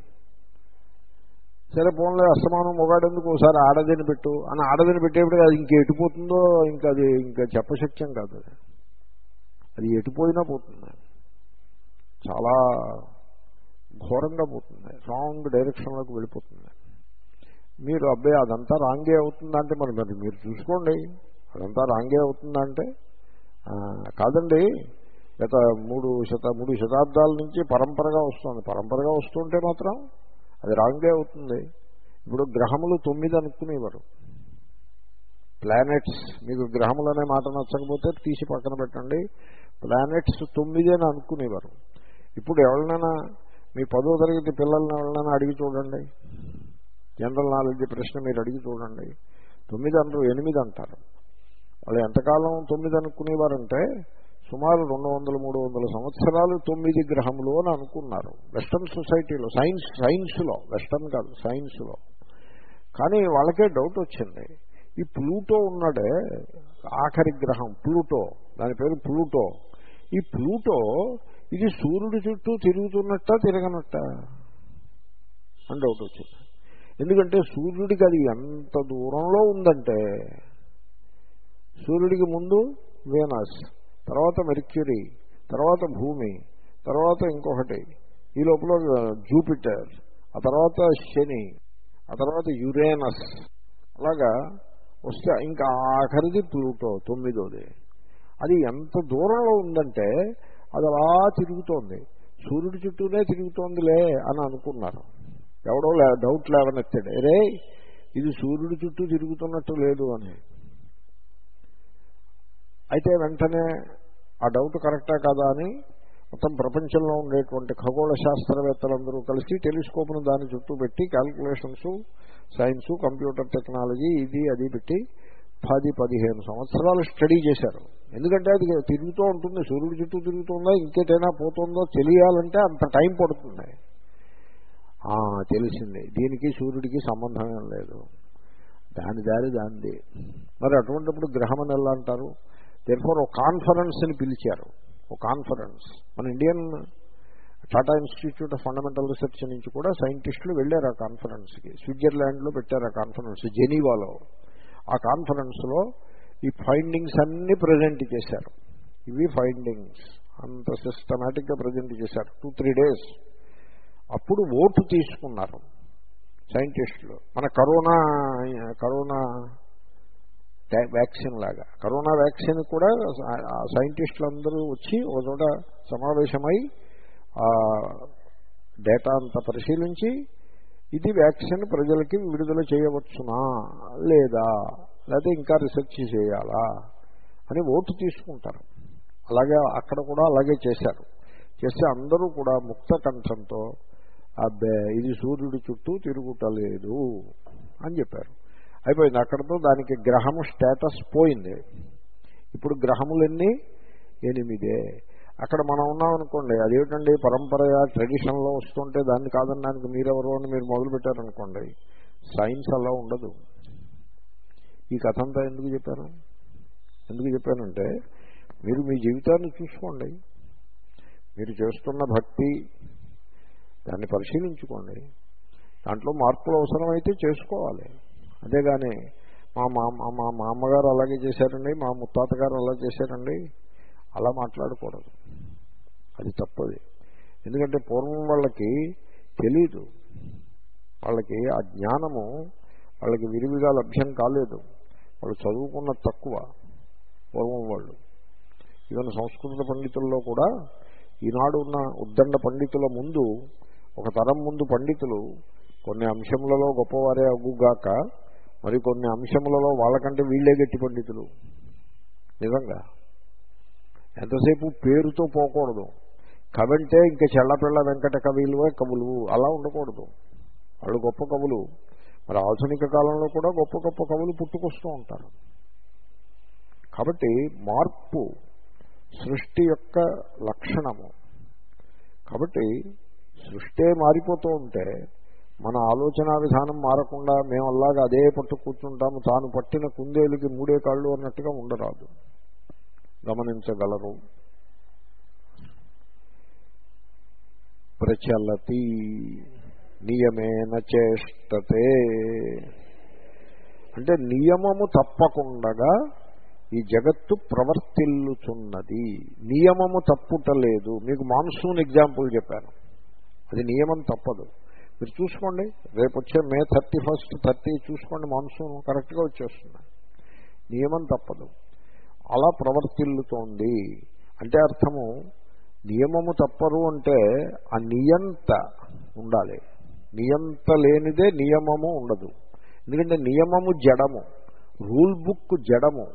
సరే పోన్లే, అస్తమానం మొగాడెందుకు, ఒకసారి ఆడదని పెట్టు అని ఆడదని పెట్టేప్పుడు అది ఇంక ఎటుపోతుందో ఇంకా అది ఇంకా చెప్పశక్యం కాదు. అది అది ఎటుపోయినా పోతుంది, చాలా ఘోరంగా పోతుంది, రాంగ్ డైరెక్షన్లోకి వెళ్ళిపోతుంది. మీరు అబ్బాయి అదంతా రాంగే అవుతుందా అంటే మరి మరి మీరు చూసుకోండి. అదంతా రాంగే అవుతుందా అంటే కాదండి. గత మూడు శత మూడు శతాబ్దాల నుంచి పరంపరగా వస్తుంది. పరంపరగా వస్తుంటే మాత్రం అది రాంగే అవుతుంది. ఇప్పుడు గ్రహములు తొమ్మిది అనుకునేవారు. ప్లానెట్స్, మీకు గ్రహములు అనే మాట నచ్చకపోతే తీసి పక్కన పెట్టండి. ప్లానెట్స్ తొమ్మిది అని అనుకునేవారు. ఇప్పుడు ఎవరినైనా మీ పదో తరగతి పిల్లల్ని ఎవరినైనా అడిగి చూడండి, జనరల్ నాలెడ్జ్ ప్రశ్న మీరు అడిగి చూడండి, తొమ్మిది అంటారు, ఎనిమిది అంటారు. వాళ్ళు ఎంతకాలం తొమ్మిది అనుకునేవారంటే సుమారు రెండు వందల మూడు వందల సంవత్సరాలు తొమ్మిది గ్రహములు అని అనుకున్నారు వెస్టర్న్ సొసైటీలో, సైన్స్ సైన్స్లో వెస్టర్న్ కాదు సైన్స్లో. కానీ వాళ్ళకే డౌట్ వచ్చింది, ఈ ప్లూటో ఉన్నాడే ఆఖరి గ్రహం ప్లూటో, దాని పేరు ప్లూటో. ఈ ప్లూటో ఇది సూర్యుడి చుట్టూ తిరుగుతున్నట్ట తిరగనట్ట అని డౌట్ వచ్చింది. ఎందుకంటే సూర్యుడికి అది ఎంత దూరంలో ఉందంటే, సూర్యుడికి ముందు వీనస్, తర్వాత మెర్క్యూరీ, తర్వాత భూమి, తర్వాత ఇంకొకటి, ఈ లోపల జూపిటర్, ఆ తర్వాత శని, ఆ తర్వాత యురేనస్, అలాగా వస్తే ఇంకా ఆఖరిది ప్లూటో తొమ్మిదోది. అది ఎంత దూరంలో ఉందంటే అది అలా తిరుగుతోంది, సూర్యుడి చుట్టూనే తిరుగుతోందిలే అని అనుకున్నారు. ఎవడో డౌట్ లేవనెత్తాడు, అరే ఇది సూర్యుడి చుట్టూ తిరుగుతున్నట్టు లేదు అని. అయితే వెంటనే ఆ డౌట్ కరెక్టా కాదా అని మొత్తం ప్రపంచంలో ఉండేటువంటి ఖగోళ శాస్త్రవేత్తలందరూ కలిసి టెలిస్కోప్ను దాని చుట్టూ పెట్టి క్యాల్కులేషన్స్, సైన్సు, కంప్యూటర్ టెక్నాలజీ ఇది అది పెట్టి పది పదిహేను సంవత్సరాలు స్టడీ చేశారు. ఎందుకంటే అది తిరుగుతూ ఉంటుంది, సూర్యుడి చుట్టూ తిరుగుతుందో ఇంకేటైనా పోతుందో తెలియాలంటే అంత టైం పడుతుంది. తెలిసింది, దీనికి సూర్యుడికి సంబంధం ఏం లేదు, దాని దారి దానిది. మరి అటువంటిప్పుడు గ్రహం అని ఎలా అంటారు? దేర్ఫోర్ ఒక కాన్ఫరెన్స్ని పిలిచారు. ఒక కాన్ఫరెన్స్ మన Indian Tata institute of fundamental research నుంచి కూడా సైంటిస్టులు వెళ్ళారు ఆ కాన్ఫరెన్స్కి. స్విట్జర్లాండ్లో పెట్టారు ఆ కాన్ఫరెన్స్, జెనీవాలో. ఆ కాన్ఫరెన్స్లో ఈ ఫైండింగ్స్ అన్నీ ప్రజెంట్ చేశారు. ఇవి ఫైండింగ్స్ అంత సిస్టమేటిక్గా ప్రజెంట్ చేశారు టూ త్రీ డేస్. అప్పుడు ఓటు తీసుకున్నారు సైంటిస్టులు. మన కరోనా కరోనా వ్యాక్సిన్ లాగా కరోనా వ్యాక్సిన్ కూడా సైంటిస్టులు అందరూ వచ్చి ఒక చోట సమావేశమై డేటా అంతా పరిశీలించి ఇది వ్యాక్సిన్ ప్రజలకి విడుదల చేయవచ్చునా లేదా, లేకపోతే ఇంకా రీసెర్చ్ చేయాలా అని ఓటు తీసుకుంటారు. అలాగే అక్కడ కూడా అలాగే చేశారు. చేస్తే అందరూ కూడా ముక్త కంఠంతో అబ్బే ఇది సూర్యుడి చుట్టూ తిరుగుటలేదు అని చెప్పారు. అయిపోయింది. అక్కడతో దానికి గ్రహము స్టేటస్ పోయింది. ఇప్పుడు గ్రహములన్నీ ఎనిమిదే. అక్కడ మనం ఉన్నామనుకోండి, అదేమిటండి పరంపరగా ట్రెడిషన్లో వస్తుంటే దాన్ని కాదనడానికి మీరెవరు అని మీరు మొదలుపెట్టారనుకోండి, సైన్స్ అలా ఉండదు. ఈ కథ అంతా ఎందుకు చెప్పాను ఎందుకు చెప్పానంటే మీరు మీ జీవితాన్ని చూసుకోండి, మీరు చేస్తున్న భక్తి దాన్ని పరిశీలించుకోండి, దాంట్లో మార్పులు అవసరమైతే చేసుకోవాలి. అంతేగాని మా మామ మా మా అమ్మగారు అలాగే చేశారండి, మా ముత్తాత గారు అలా చేశారండి అలా మాట్లాడకూడదు. అది తప్పది. ఎందుకంటే పూర్వం వాళ్ళకి తెలీదు, వాళ్ళకి ఆ జ్ఞానము వాళ్ళకి విరివిగా లభ్యం కాలేదు, వాళ్ళు చదువుకున్న తక్కువ పూర్వం వాళ్ళు. ఈవెన్ సంస్కృత పండితుల్లో కూడా ఈనాడు ఉన్న ఉద్దండ పండితుల ముందు ఒక తరం ముందు పండితులు కొన్ని అంశములలో గొప్పవారే అగుగాక మరి కొన్ని అంశములలో వాళ్ళకంటే వీళ్లే గట్టి పండితులు. నిజంగా ఎంతసేపు పేరుతో పోకూడదు. కవంటే ఇంకా చెల్లపిళ్ళ వెంకట కవులువే కవులు అలా ఉండకూడదు. వాళ్ళు గొప్ప కవులు. మరి ఆధునిక కాలంలో కూడా గొప్ప గొప్ప కవులు పుట్టుకొస్తూ ఉంటారు. కాబట్టి మార్పు సృష్టి యొక్క లక్షణము. కాబట్టి సృష్టే మారిపోతూ ఉంటే మన ఆలోచన విధానం మారకుండా మేము అలాగా అదే పట్టు కూర్చుంటాము, తాను పట్టిన కుందేలుకి మూడే కాళ్ళు అన్నట్టుగా ఉండరాదు. గమనించగలరు. ప్రచలతి నియమేన చేష్టతే అంటే నియమము తప్పకుండా ఈ జగత్తు ప్రవర్తిల్లుచున్నది. నియమము తప్పుటలేదు. మీకు మాన్సూన్ ఎగ్జాంపుల్ చెప్పాను, అది నియమం తప్పదు. మీరు చూసుకోండి, రేపు వచ్చే మే థర్టీ ఫస్ట్ థర్టీ చూసుకోండి, మాన్సూన్ కరెక్ట్గా వచ్చేస్తుంది. నియమం తప్పదు. అలా ప్రవర్తిల్లుతోంది అంటే అర్థము నియమము తప్పరు అంటే ఆ నియంత ఉండాలి. నియంత లేనిదే నియమము ఉండదు. ఎందుకంటే నియమము జడము, రూల్ బుక్ జడము.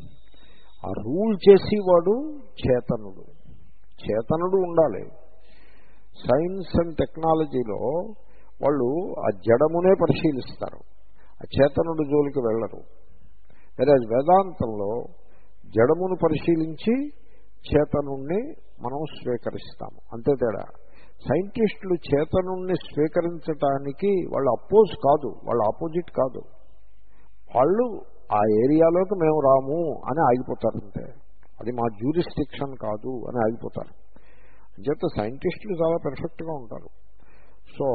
ఆ రూల్ చేసేవాడు చేతనుడు. చేతనుడు ఉండాలి. సైన్స్ అండ్ టెక్నాలజీలో వాళ్ళు ఆ జడమునే పరిశీలిస్తారు, ఆ చేతనుడు జోలికి వెళ్ళరు. వేరే వేదాంతంలో జడమును పరిశీలించి చేతనుణ్ణి మనం స్వీకరిస్తాము, అంతే తేడా. సైంటిస్టులు చేతనుణ్ణి స్వీకరించటానికి వాళ్ళు అపోజ్ కాదు, వాళ్ళు ఆపోజిట్ కాదు. వాళ్ళు ఆ ఏరియాలోకి మేము రాము అని ఆగిపోతారంటే అది మా జ్యూరిస్డిక్షన్ కాదు అని ఆగిపోతారు. అంచేత సైంటిస్టులు చాలా పెర్ఫెక్ట్గా ఉంటారు. సో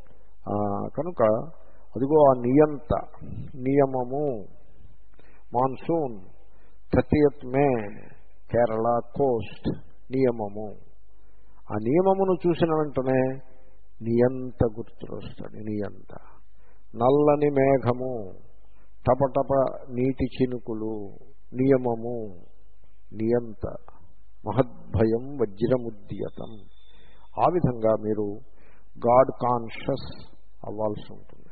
కనుక అదిగో ఆ నియంత నియమము. Monsoon thirtieth May Kerala coast నియమము. ఆ నియమమును చూసిన వెంటనే నియంత గుర్తుకొస్తాడు. నియంత నల్లని మేఘము, టపటప నీటి చినుకులు నియమము. నియంత మహద్భయం వజ్రముద్యతం. ఆ విధంగా మీరు గాడ్ కాన్షియస్ అవ్వాల్సి ఉంటుంది.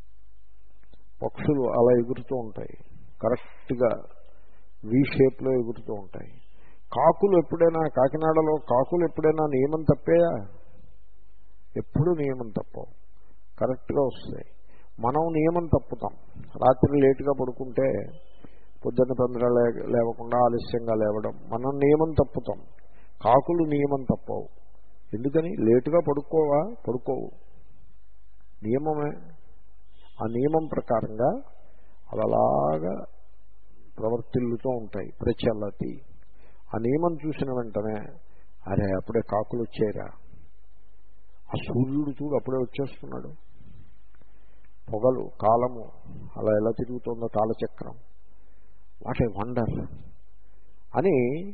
పక్షులు అలా ఎగురుతూ ఉంటాయి, కరెక్ట్గా వి షేప్లో ఎగురుతూ ఉంటాయి. కాకులు ఎప్పుడైనా, కాకినాడలో కాకులు ఎప్పుడైనా నియమం తప్పేయా? ఎప్పుడు నియమం తప్పవు, కరెక్ట్గా వస్తాయి. మనం నియమం తప్పుతాం. రాత్రి లేటుగా పడుకుంటే పొద్దున్న తొందర లేవకుండా ఆలస్యంగా లేవడం, మనం నియమం తప్పుతాం. కాకులు నియమం తప్పవు. ఎందుకని? లేటుగా పడుకోవా? పడుకోవు, నియమమే. ఆ నియమం ప్రకారంగా అలాగా ప్రవర్తిల్లుతూ ఉంటాయి. ప్రచలతి. ఆ నియమం చూసిన వెంటనే అరే అప్పుడే కాకులు వచ్చారా, ఆ సూర్యుడు చూడు అప్పుడే వచ్చేస్తున్నాడు, పొగలు కాలము అలా ఎలా తిరుగుతుందో కాలచక్రం, వాట్ ఏ వండర్ అని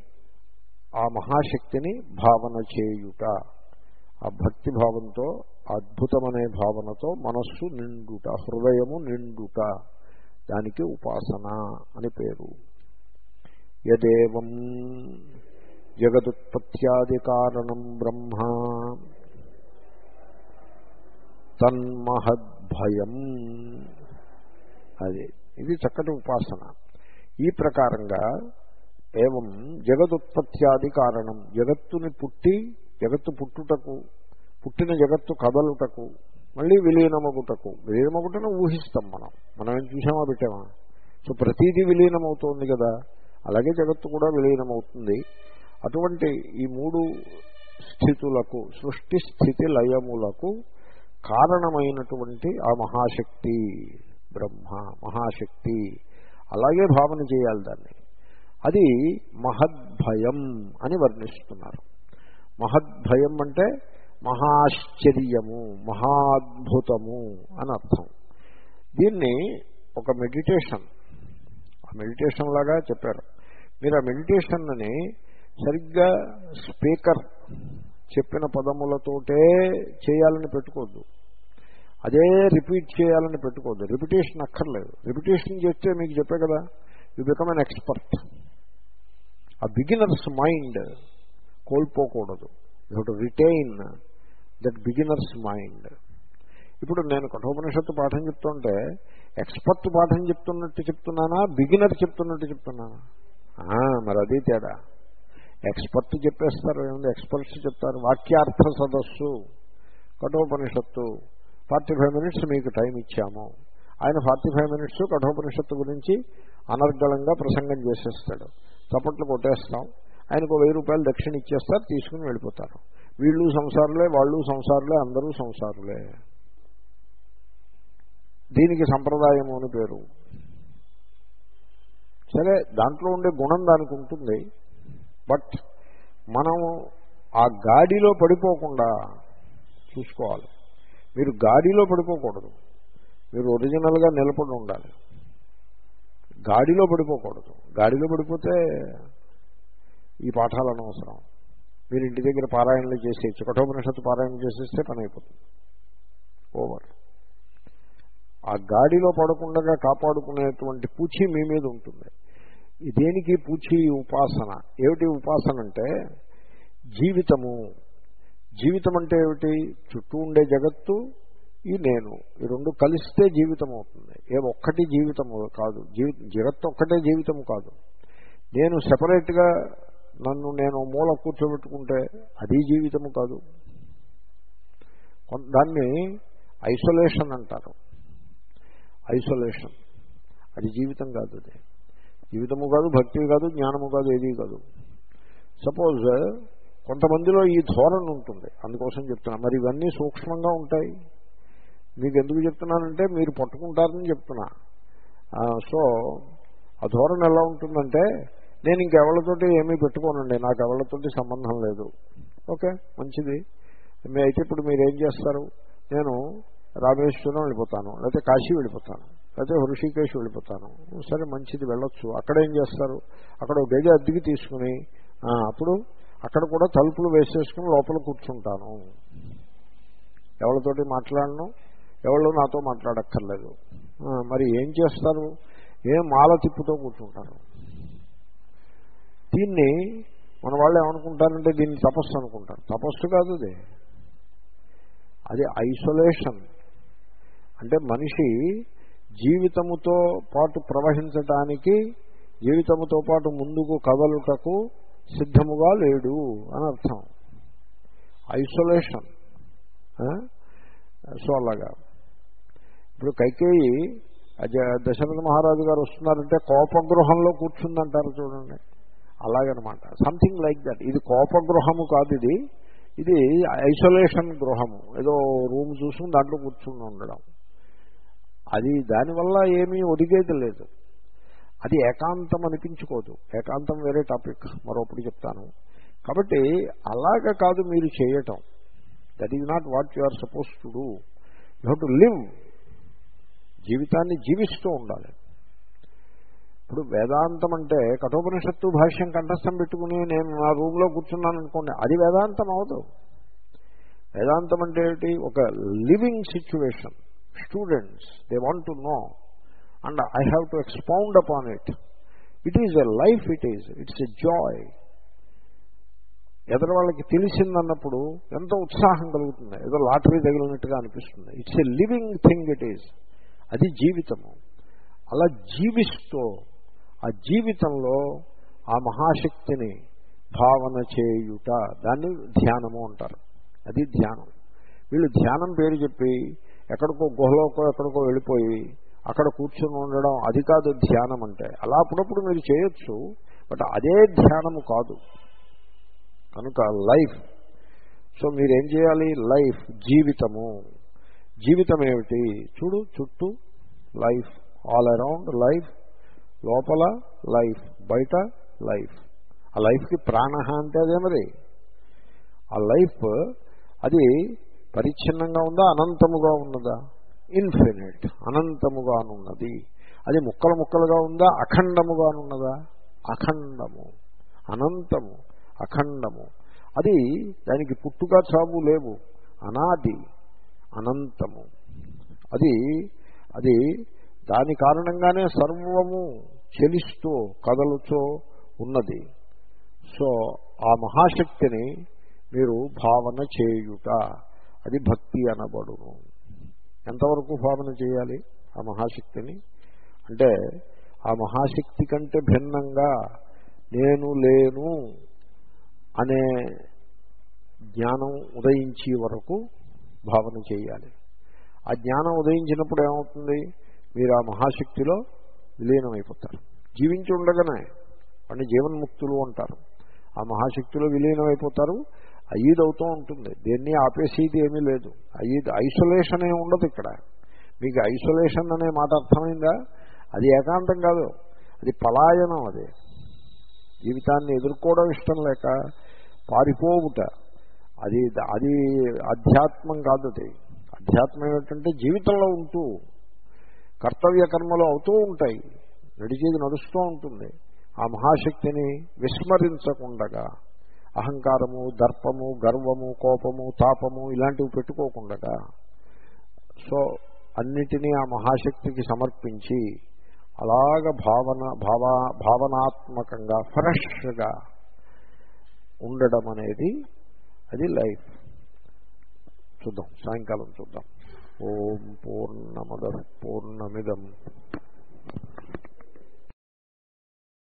ఆ మహాశక్తిని భావన చేయుట. ఆ భక్తి భావంతో, అద్భుతమనే భావనతో మనస్సు నిండుట, హృదయము నిండుట, దానికి ఉపాసన అని పేరు. యదేవం జగదుత్పత్యాది కారణం బ్రహ్మ తన్మహద్భయం. అది ఇది చక్కటి ఉపాసన. ఈ ప్రకారంగా ఏవం జగదుత్పత్యాది కారణం, జగత్తుని పుట్టి జగత్తు పుట్టుటకు, పుట్టిన జగత్తు కదలుటకు, మళ్ళీ విలీనమగుటకు. విలీనమగుటను ఊహిస్తాం మనం, మనం ఏం చూసామా పెట్టామా? సో ప్రతీదీ విలీనమవుతోంది కదా, అలాగే జగత్తు కూడా విలీనమవుతుంది. అటువంటి ఈ మూడు స్థితులకు, సృష్టి స్థితి లయములకు కారణమైనటువంటి ఆ మహాశక్తి బ్రహ్మ, మహాశక్తి అలాగే భావన చేయాలి దాన్ని. అది మహద్భయం అని వర్ణిస్తున్నారు. మహద్భయం అంటే మహాశ్చర్యము, మహాద్భుతము అని అర్థం. దీన్ని ఒక మెడిటేషన్ ఆ మెడిటేషన్ లాగా చెప్పారు. మీరు ఆ మెడిటేషన్ని సరిగ్గా స్పీకర్ చెప్పిన పదములతోటే చేయాలని పెట్టుకోవద్దు, అదే రిపీట్ చేయాలని పెట్టుకోవద్దు. రిపిటేషన్ అక్కర్లేదు. రిపిటేషన్ చేస్తే మీకు చెప్పే కదా, యు బికమ్ ఎన్ ఎక్స్పర్ట్. ఆ బిగినర్స్ మైండ్ కోల్పోకూడదు. You have to retain that beginners mind. ఇప్పుడు నేను కఠోపనిషత్తు పాఠం చెప్తుంటే ఎక్స్పర్ట్ పాఠం చెప్తున్నట్టు చెప్తున్నానా, బిగినర్ చెప్తున్నట్టు చెప్తున్నానా? మరి అది తేడా. ఎక్స్పర్ట్ చెప్పేస్తారు, ఏముంది ఎక్స్పర్ట్స్ చెప్తారు. వాక్యార్థ సదస్సు కఠోపనిషత్తు ఫార్టీ ఫైవ్ మినిట్స్ మీకు టైం ఇచ్చాము. ఆయన ఫార్టీ ఫైవ్ మినిట్స్ కఠోపనిషత్తు గురించి అనర్గళంగా ప్రసంగం చేసేస్తాడు. చప్పట్లు కొట్టేస్తాం. ఆయనకు వెయ్యి రూపాయలు దక్షిణ ఇచ్చేస్తారు, తీసుకుని వెళ్ళిపోతారు. వీళ్ళు సంసారులే, వాళ్ళు సంసారులే, అందరూ సంసారులే. దీనికి సంప్రదాయము అని పేరు. సరే, దాంట్లో ఉండే గుణం దానికి ఉంటుంది. బట్ మనం ఆ గాడిలో పడిపోకుండా చూసుకోవాలి. మీరు గాడిలో పడిపోకూడదు, మీరు ఒరిజినల్గా నిలబడి ఉండాలి. గాడిలో పడిపోకూడదు. గాడిలో పడిపోతే ఈ పాఠాలు అనవసరం. మీరు ఇంటి దగ్గర పారాయణలు చేసేయచ్చు, కఠోపనిషత్తు పారాయణ చేసేస్తే పని అయిపోతుంది, ఓవర్. ఆ గాడిలో పడకుండా కాపాడుకునేటువంటి పూచి మీ మీద ఉంటుంది. దేనికి పూచి? ఉపాసన. ఏమిటి ఉపాసన అంటే జీవితము. జీవితం అంటే ఏమిటి? చుట్టూ ఉండే జగత్తు, ఈ నేను, ఈ రెండు కలిస్తే జీవితం అవుతుంది. ఏ ఒక్కటి జీవితము కాదు. జీవి జగత్తు ఒక్కటే జీవితము కాదు. నేను సెపరేట్గా నన్ను నేను మూల కూర్చోబెట్టుకుంటే అది జీవితము కాదు. దాన్ని ఐసోలేషన్ అంటారు. ఐసోలేషన్ అది జీవితం కాదు. అది జీవితము కాదు, భక్తి కాదు, జ్ఞానము కాదు, ఏదీ కాదు. సపోజ్ కొంతమందిలో ఈ ధోరణి ఉంటుంది, అందుకోసం చెప్తున్నా. మరి ఇవన్నీ సూక్ష్మంగా ఉంటాయి. మీకు ఎందుకు చెప్తున్నానంటే మీరు పట్టుకుంటారని చెప్తున్నా. సో ఆ ధోరణి ఎలా ఉంటుందంటే, నేను ఇంకెవరితోటి ఏమీ పెట్టుకోనండి, నాకు ఎవరితోటి సంబంధం లేదు. ఓకే, మంచిది. మీ అయితే ఇప్పుడు మీరేం చేస్తారు? నేను రామేశ్వరం వెళ్ళిపోతాను, లేకపోతే కాశీ వెళ్ళిపోతాను, లేకపోతే హృషికేశ్ వెళ్ళిపోతాను. సరే, మంచిది, వెళ్ళొచ్చు. అక్కడ ఏం చేస్తారు? అక్కడ ఒక గది అద్దెకి తీసుకుని అప్పుడు అక్కడ కూడా తలుపులు వేసేసుకుని లోపల కూర్చుంటాను. ఎవరితోటి మాట్లాడను, ఎవరు నాతో మాట్లాడక్కర్లేదు. మరి ఏం చేస్తారు? ఏం మాల తిప్పుతో కూర్చుంటారు. దీన్ని మన వాళ్ళు ఏమనుకుంటారంటే దీన్ని తపస్సు అనుకుంటారు. తపస్సు కాదు అది. అది ఐసోలేషన్. అంటే మనిషి జీవితముతో పాటు ప్రవహించటానికి, జీవితముతో పాటు ముందుకు కదలుటకు సిద్ధముగా లేడు అని అర్థం. ఐసోలేషన్. సో అలాగా ఇప్పుడు కైకేయి దశరథ మహారాజు గారు వస్తున్నారంటే కోపగృహంలో కూర్చుందంటారు చూడండి, అలాగనమాట. Something like that. ఇది కోపగృహము కాదు, ఇది ఇది ఐసోలేషన్ గృహము. ఏదో రూమ్ చూసుకుని దాంట్లో కూర్చుని ఉండడం, అది దానివల్ల ఏమీ ఒదిగేది లేదు. అది ఏకాంతం అనిపించుకోదు. ఏకాంతం వేరే టాపిక్, మరొకటి చెప్తాను. కాబట్టి అలాగ కాదు మీరు చేయటం. That is not what you are supposed to do. You have to live. జీవితాన్ని జీవిస్తూ ఉండాలి. ఇప్పుడు వేదాంతం అంటే కఠోపనిషత్తు భాష్యం కంఠస్థం పెట్టుకుని నేను నా రూమ్లో కూర్చున్నాను అనుకోండి, అది వేదాంతం అవదు. వేదాంతం అంటే ఏంటి? ఒక living situation. Students, they want to know and I have to expound upon it. It is a life, it is it's a joy. ఎదురు వాళ్ళకి తెలిసిందన్నప్పుడు ఎంతో ఉత్సాహం కలుగుతుంది, ఏదో లాటరీ తగిలినట్టుగా అనిపిస్తుంది. It's a living thing, it is. అది జీవితము. అలా జీవిస్తూ ఆ జీవితంలో ఆ మహాశక్తిని భావన చేయుట, దాన్ని ధ్యానము అంటారు. అది ధ్యానం. వీళ్ళు ధ్యానం పేరు చెప్పి ఎక్కడికో గుహలోకో ఎక్కడికో వెళ్ళిపోయి అక్కడ కూర్చొని ఉండడం, అది కాదు ధ్యానం అంటే. అలా అప్పుడప్పుడు మీరు చేయొచ్చు, బట్ అదే ధ్యానము కాదు. కనుక లైఫ్. సో మీరేం చేయాలి? లైఫ్, జీవితము. జీవితం ఏమిటి? చూడు, చుట్టూ లైఫ్, ఆల్ అరౌండ్ లైఫ్, లోపల లైఫ్, బయట లైఫ్. ఆ లైఫ్కి ప్రాణ అంటే అదే మరి. ఆ లైఫ్ అది పరిచ్ఛిన్నంగా ఉందా, అనంతముగా ఉన్నదా? ఇన్ఫినిట్, అనంతముగానున్నది. అది ముక్కలు ముక్కలుగా ఉందా, అఖండముగానున్నదా? అఖండము, అనంతము, అఖండము. అది దానికి పుట్టుక చావు లేవు, అనాది, అనంతము. అది అది దాని కారణంగానే సర్వము చెలిస్తూ కదలుతూ ఉన్నది. సో ఆ మహాశక్తిని మీరు భావన చేయుట, అది భక్తి అనబడును. ఎంతవరకు భావన చేయాలి ఆ మహాశక్తిని అంటే, ఆ మహాశక్తి కంటే భిన్నంగా నేను లేను అనే జ్ఞానం ఉదయించే వరకు భావన చేయాలి. ఆ జ్ఞానం ఉదయించినప్పుడు ఏమవుతుంది? మీరు ఆ మహాశక్తిలో విలీనమైపోతారు. జీవించి ఉండగానే వాడిని జీవన్ముక్తులు అంటారు. ఆ మహాశక్తిలో విలీనమైపోతారు. అయ్యేది అవుతూ ఉంటుంది, దేన్ని ఆపేసేది ఏమీ లేదు. అయ్యేది ఐసోలేషన్ ఏమి ఉండదు ఇక్కడ. మీకు ఐసోలేషన్ అనే మాట అర్థమైందా? అది ఏకాంతం కాదు, అది పలాయనం. అది జీవితాన్ని ఎదుర్కోవడం ఇష్టం లేక పారిపోవుట. అది అది అధ్యాత్మం కాదు. అది అధ్యాత్మం ఏమిటంటే జీవితంలో ఉంటూ కర్తవ్య కర్మలు అవుతూ ఉంటాయి, నడిచేది నడుస్తూ ఉంటుంది. ఆ మహాశక్తిని విస్మరించకుండగా, అహంకారము, దర్పము, గర్వము, కోపము, తాపము ఇలాంటివి పెట్టుకోకుండా, సో అన్నిటినీ ఆ మహాశక్తికి సమర్పించి అలాగ భావన భావ భావనాత్మకంగా ఫ్రెష్గా ఉండడం అనేది అది లైఫ్. చూద్దాం, సాయంకాలం చూద్దాం. ఓం పూర్ణమద పూర్ణమిదం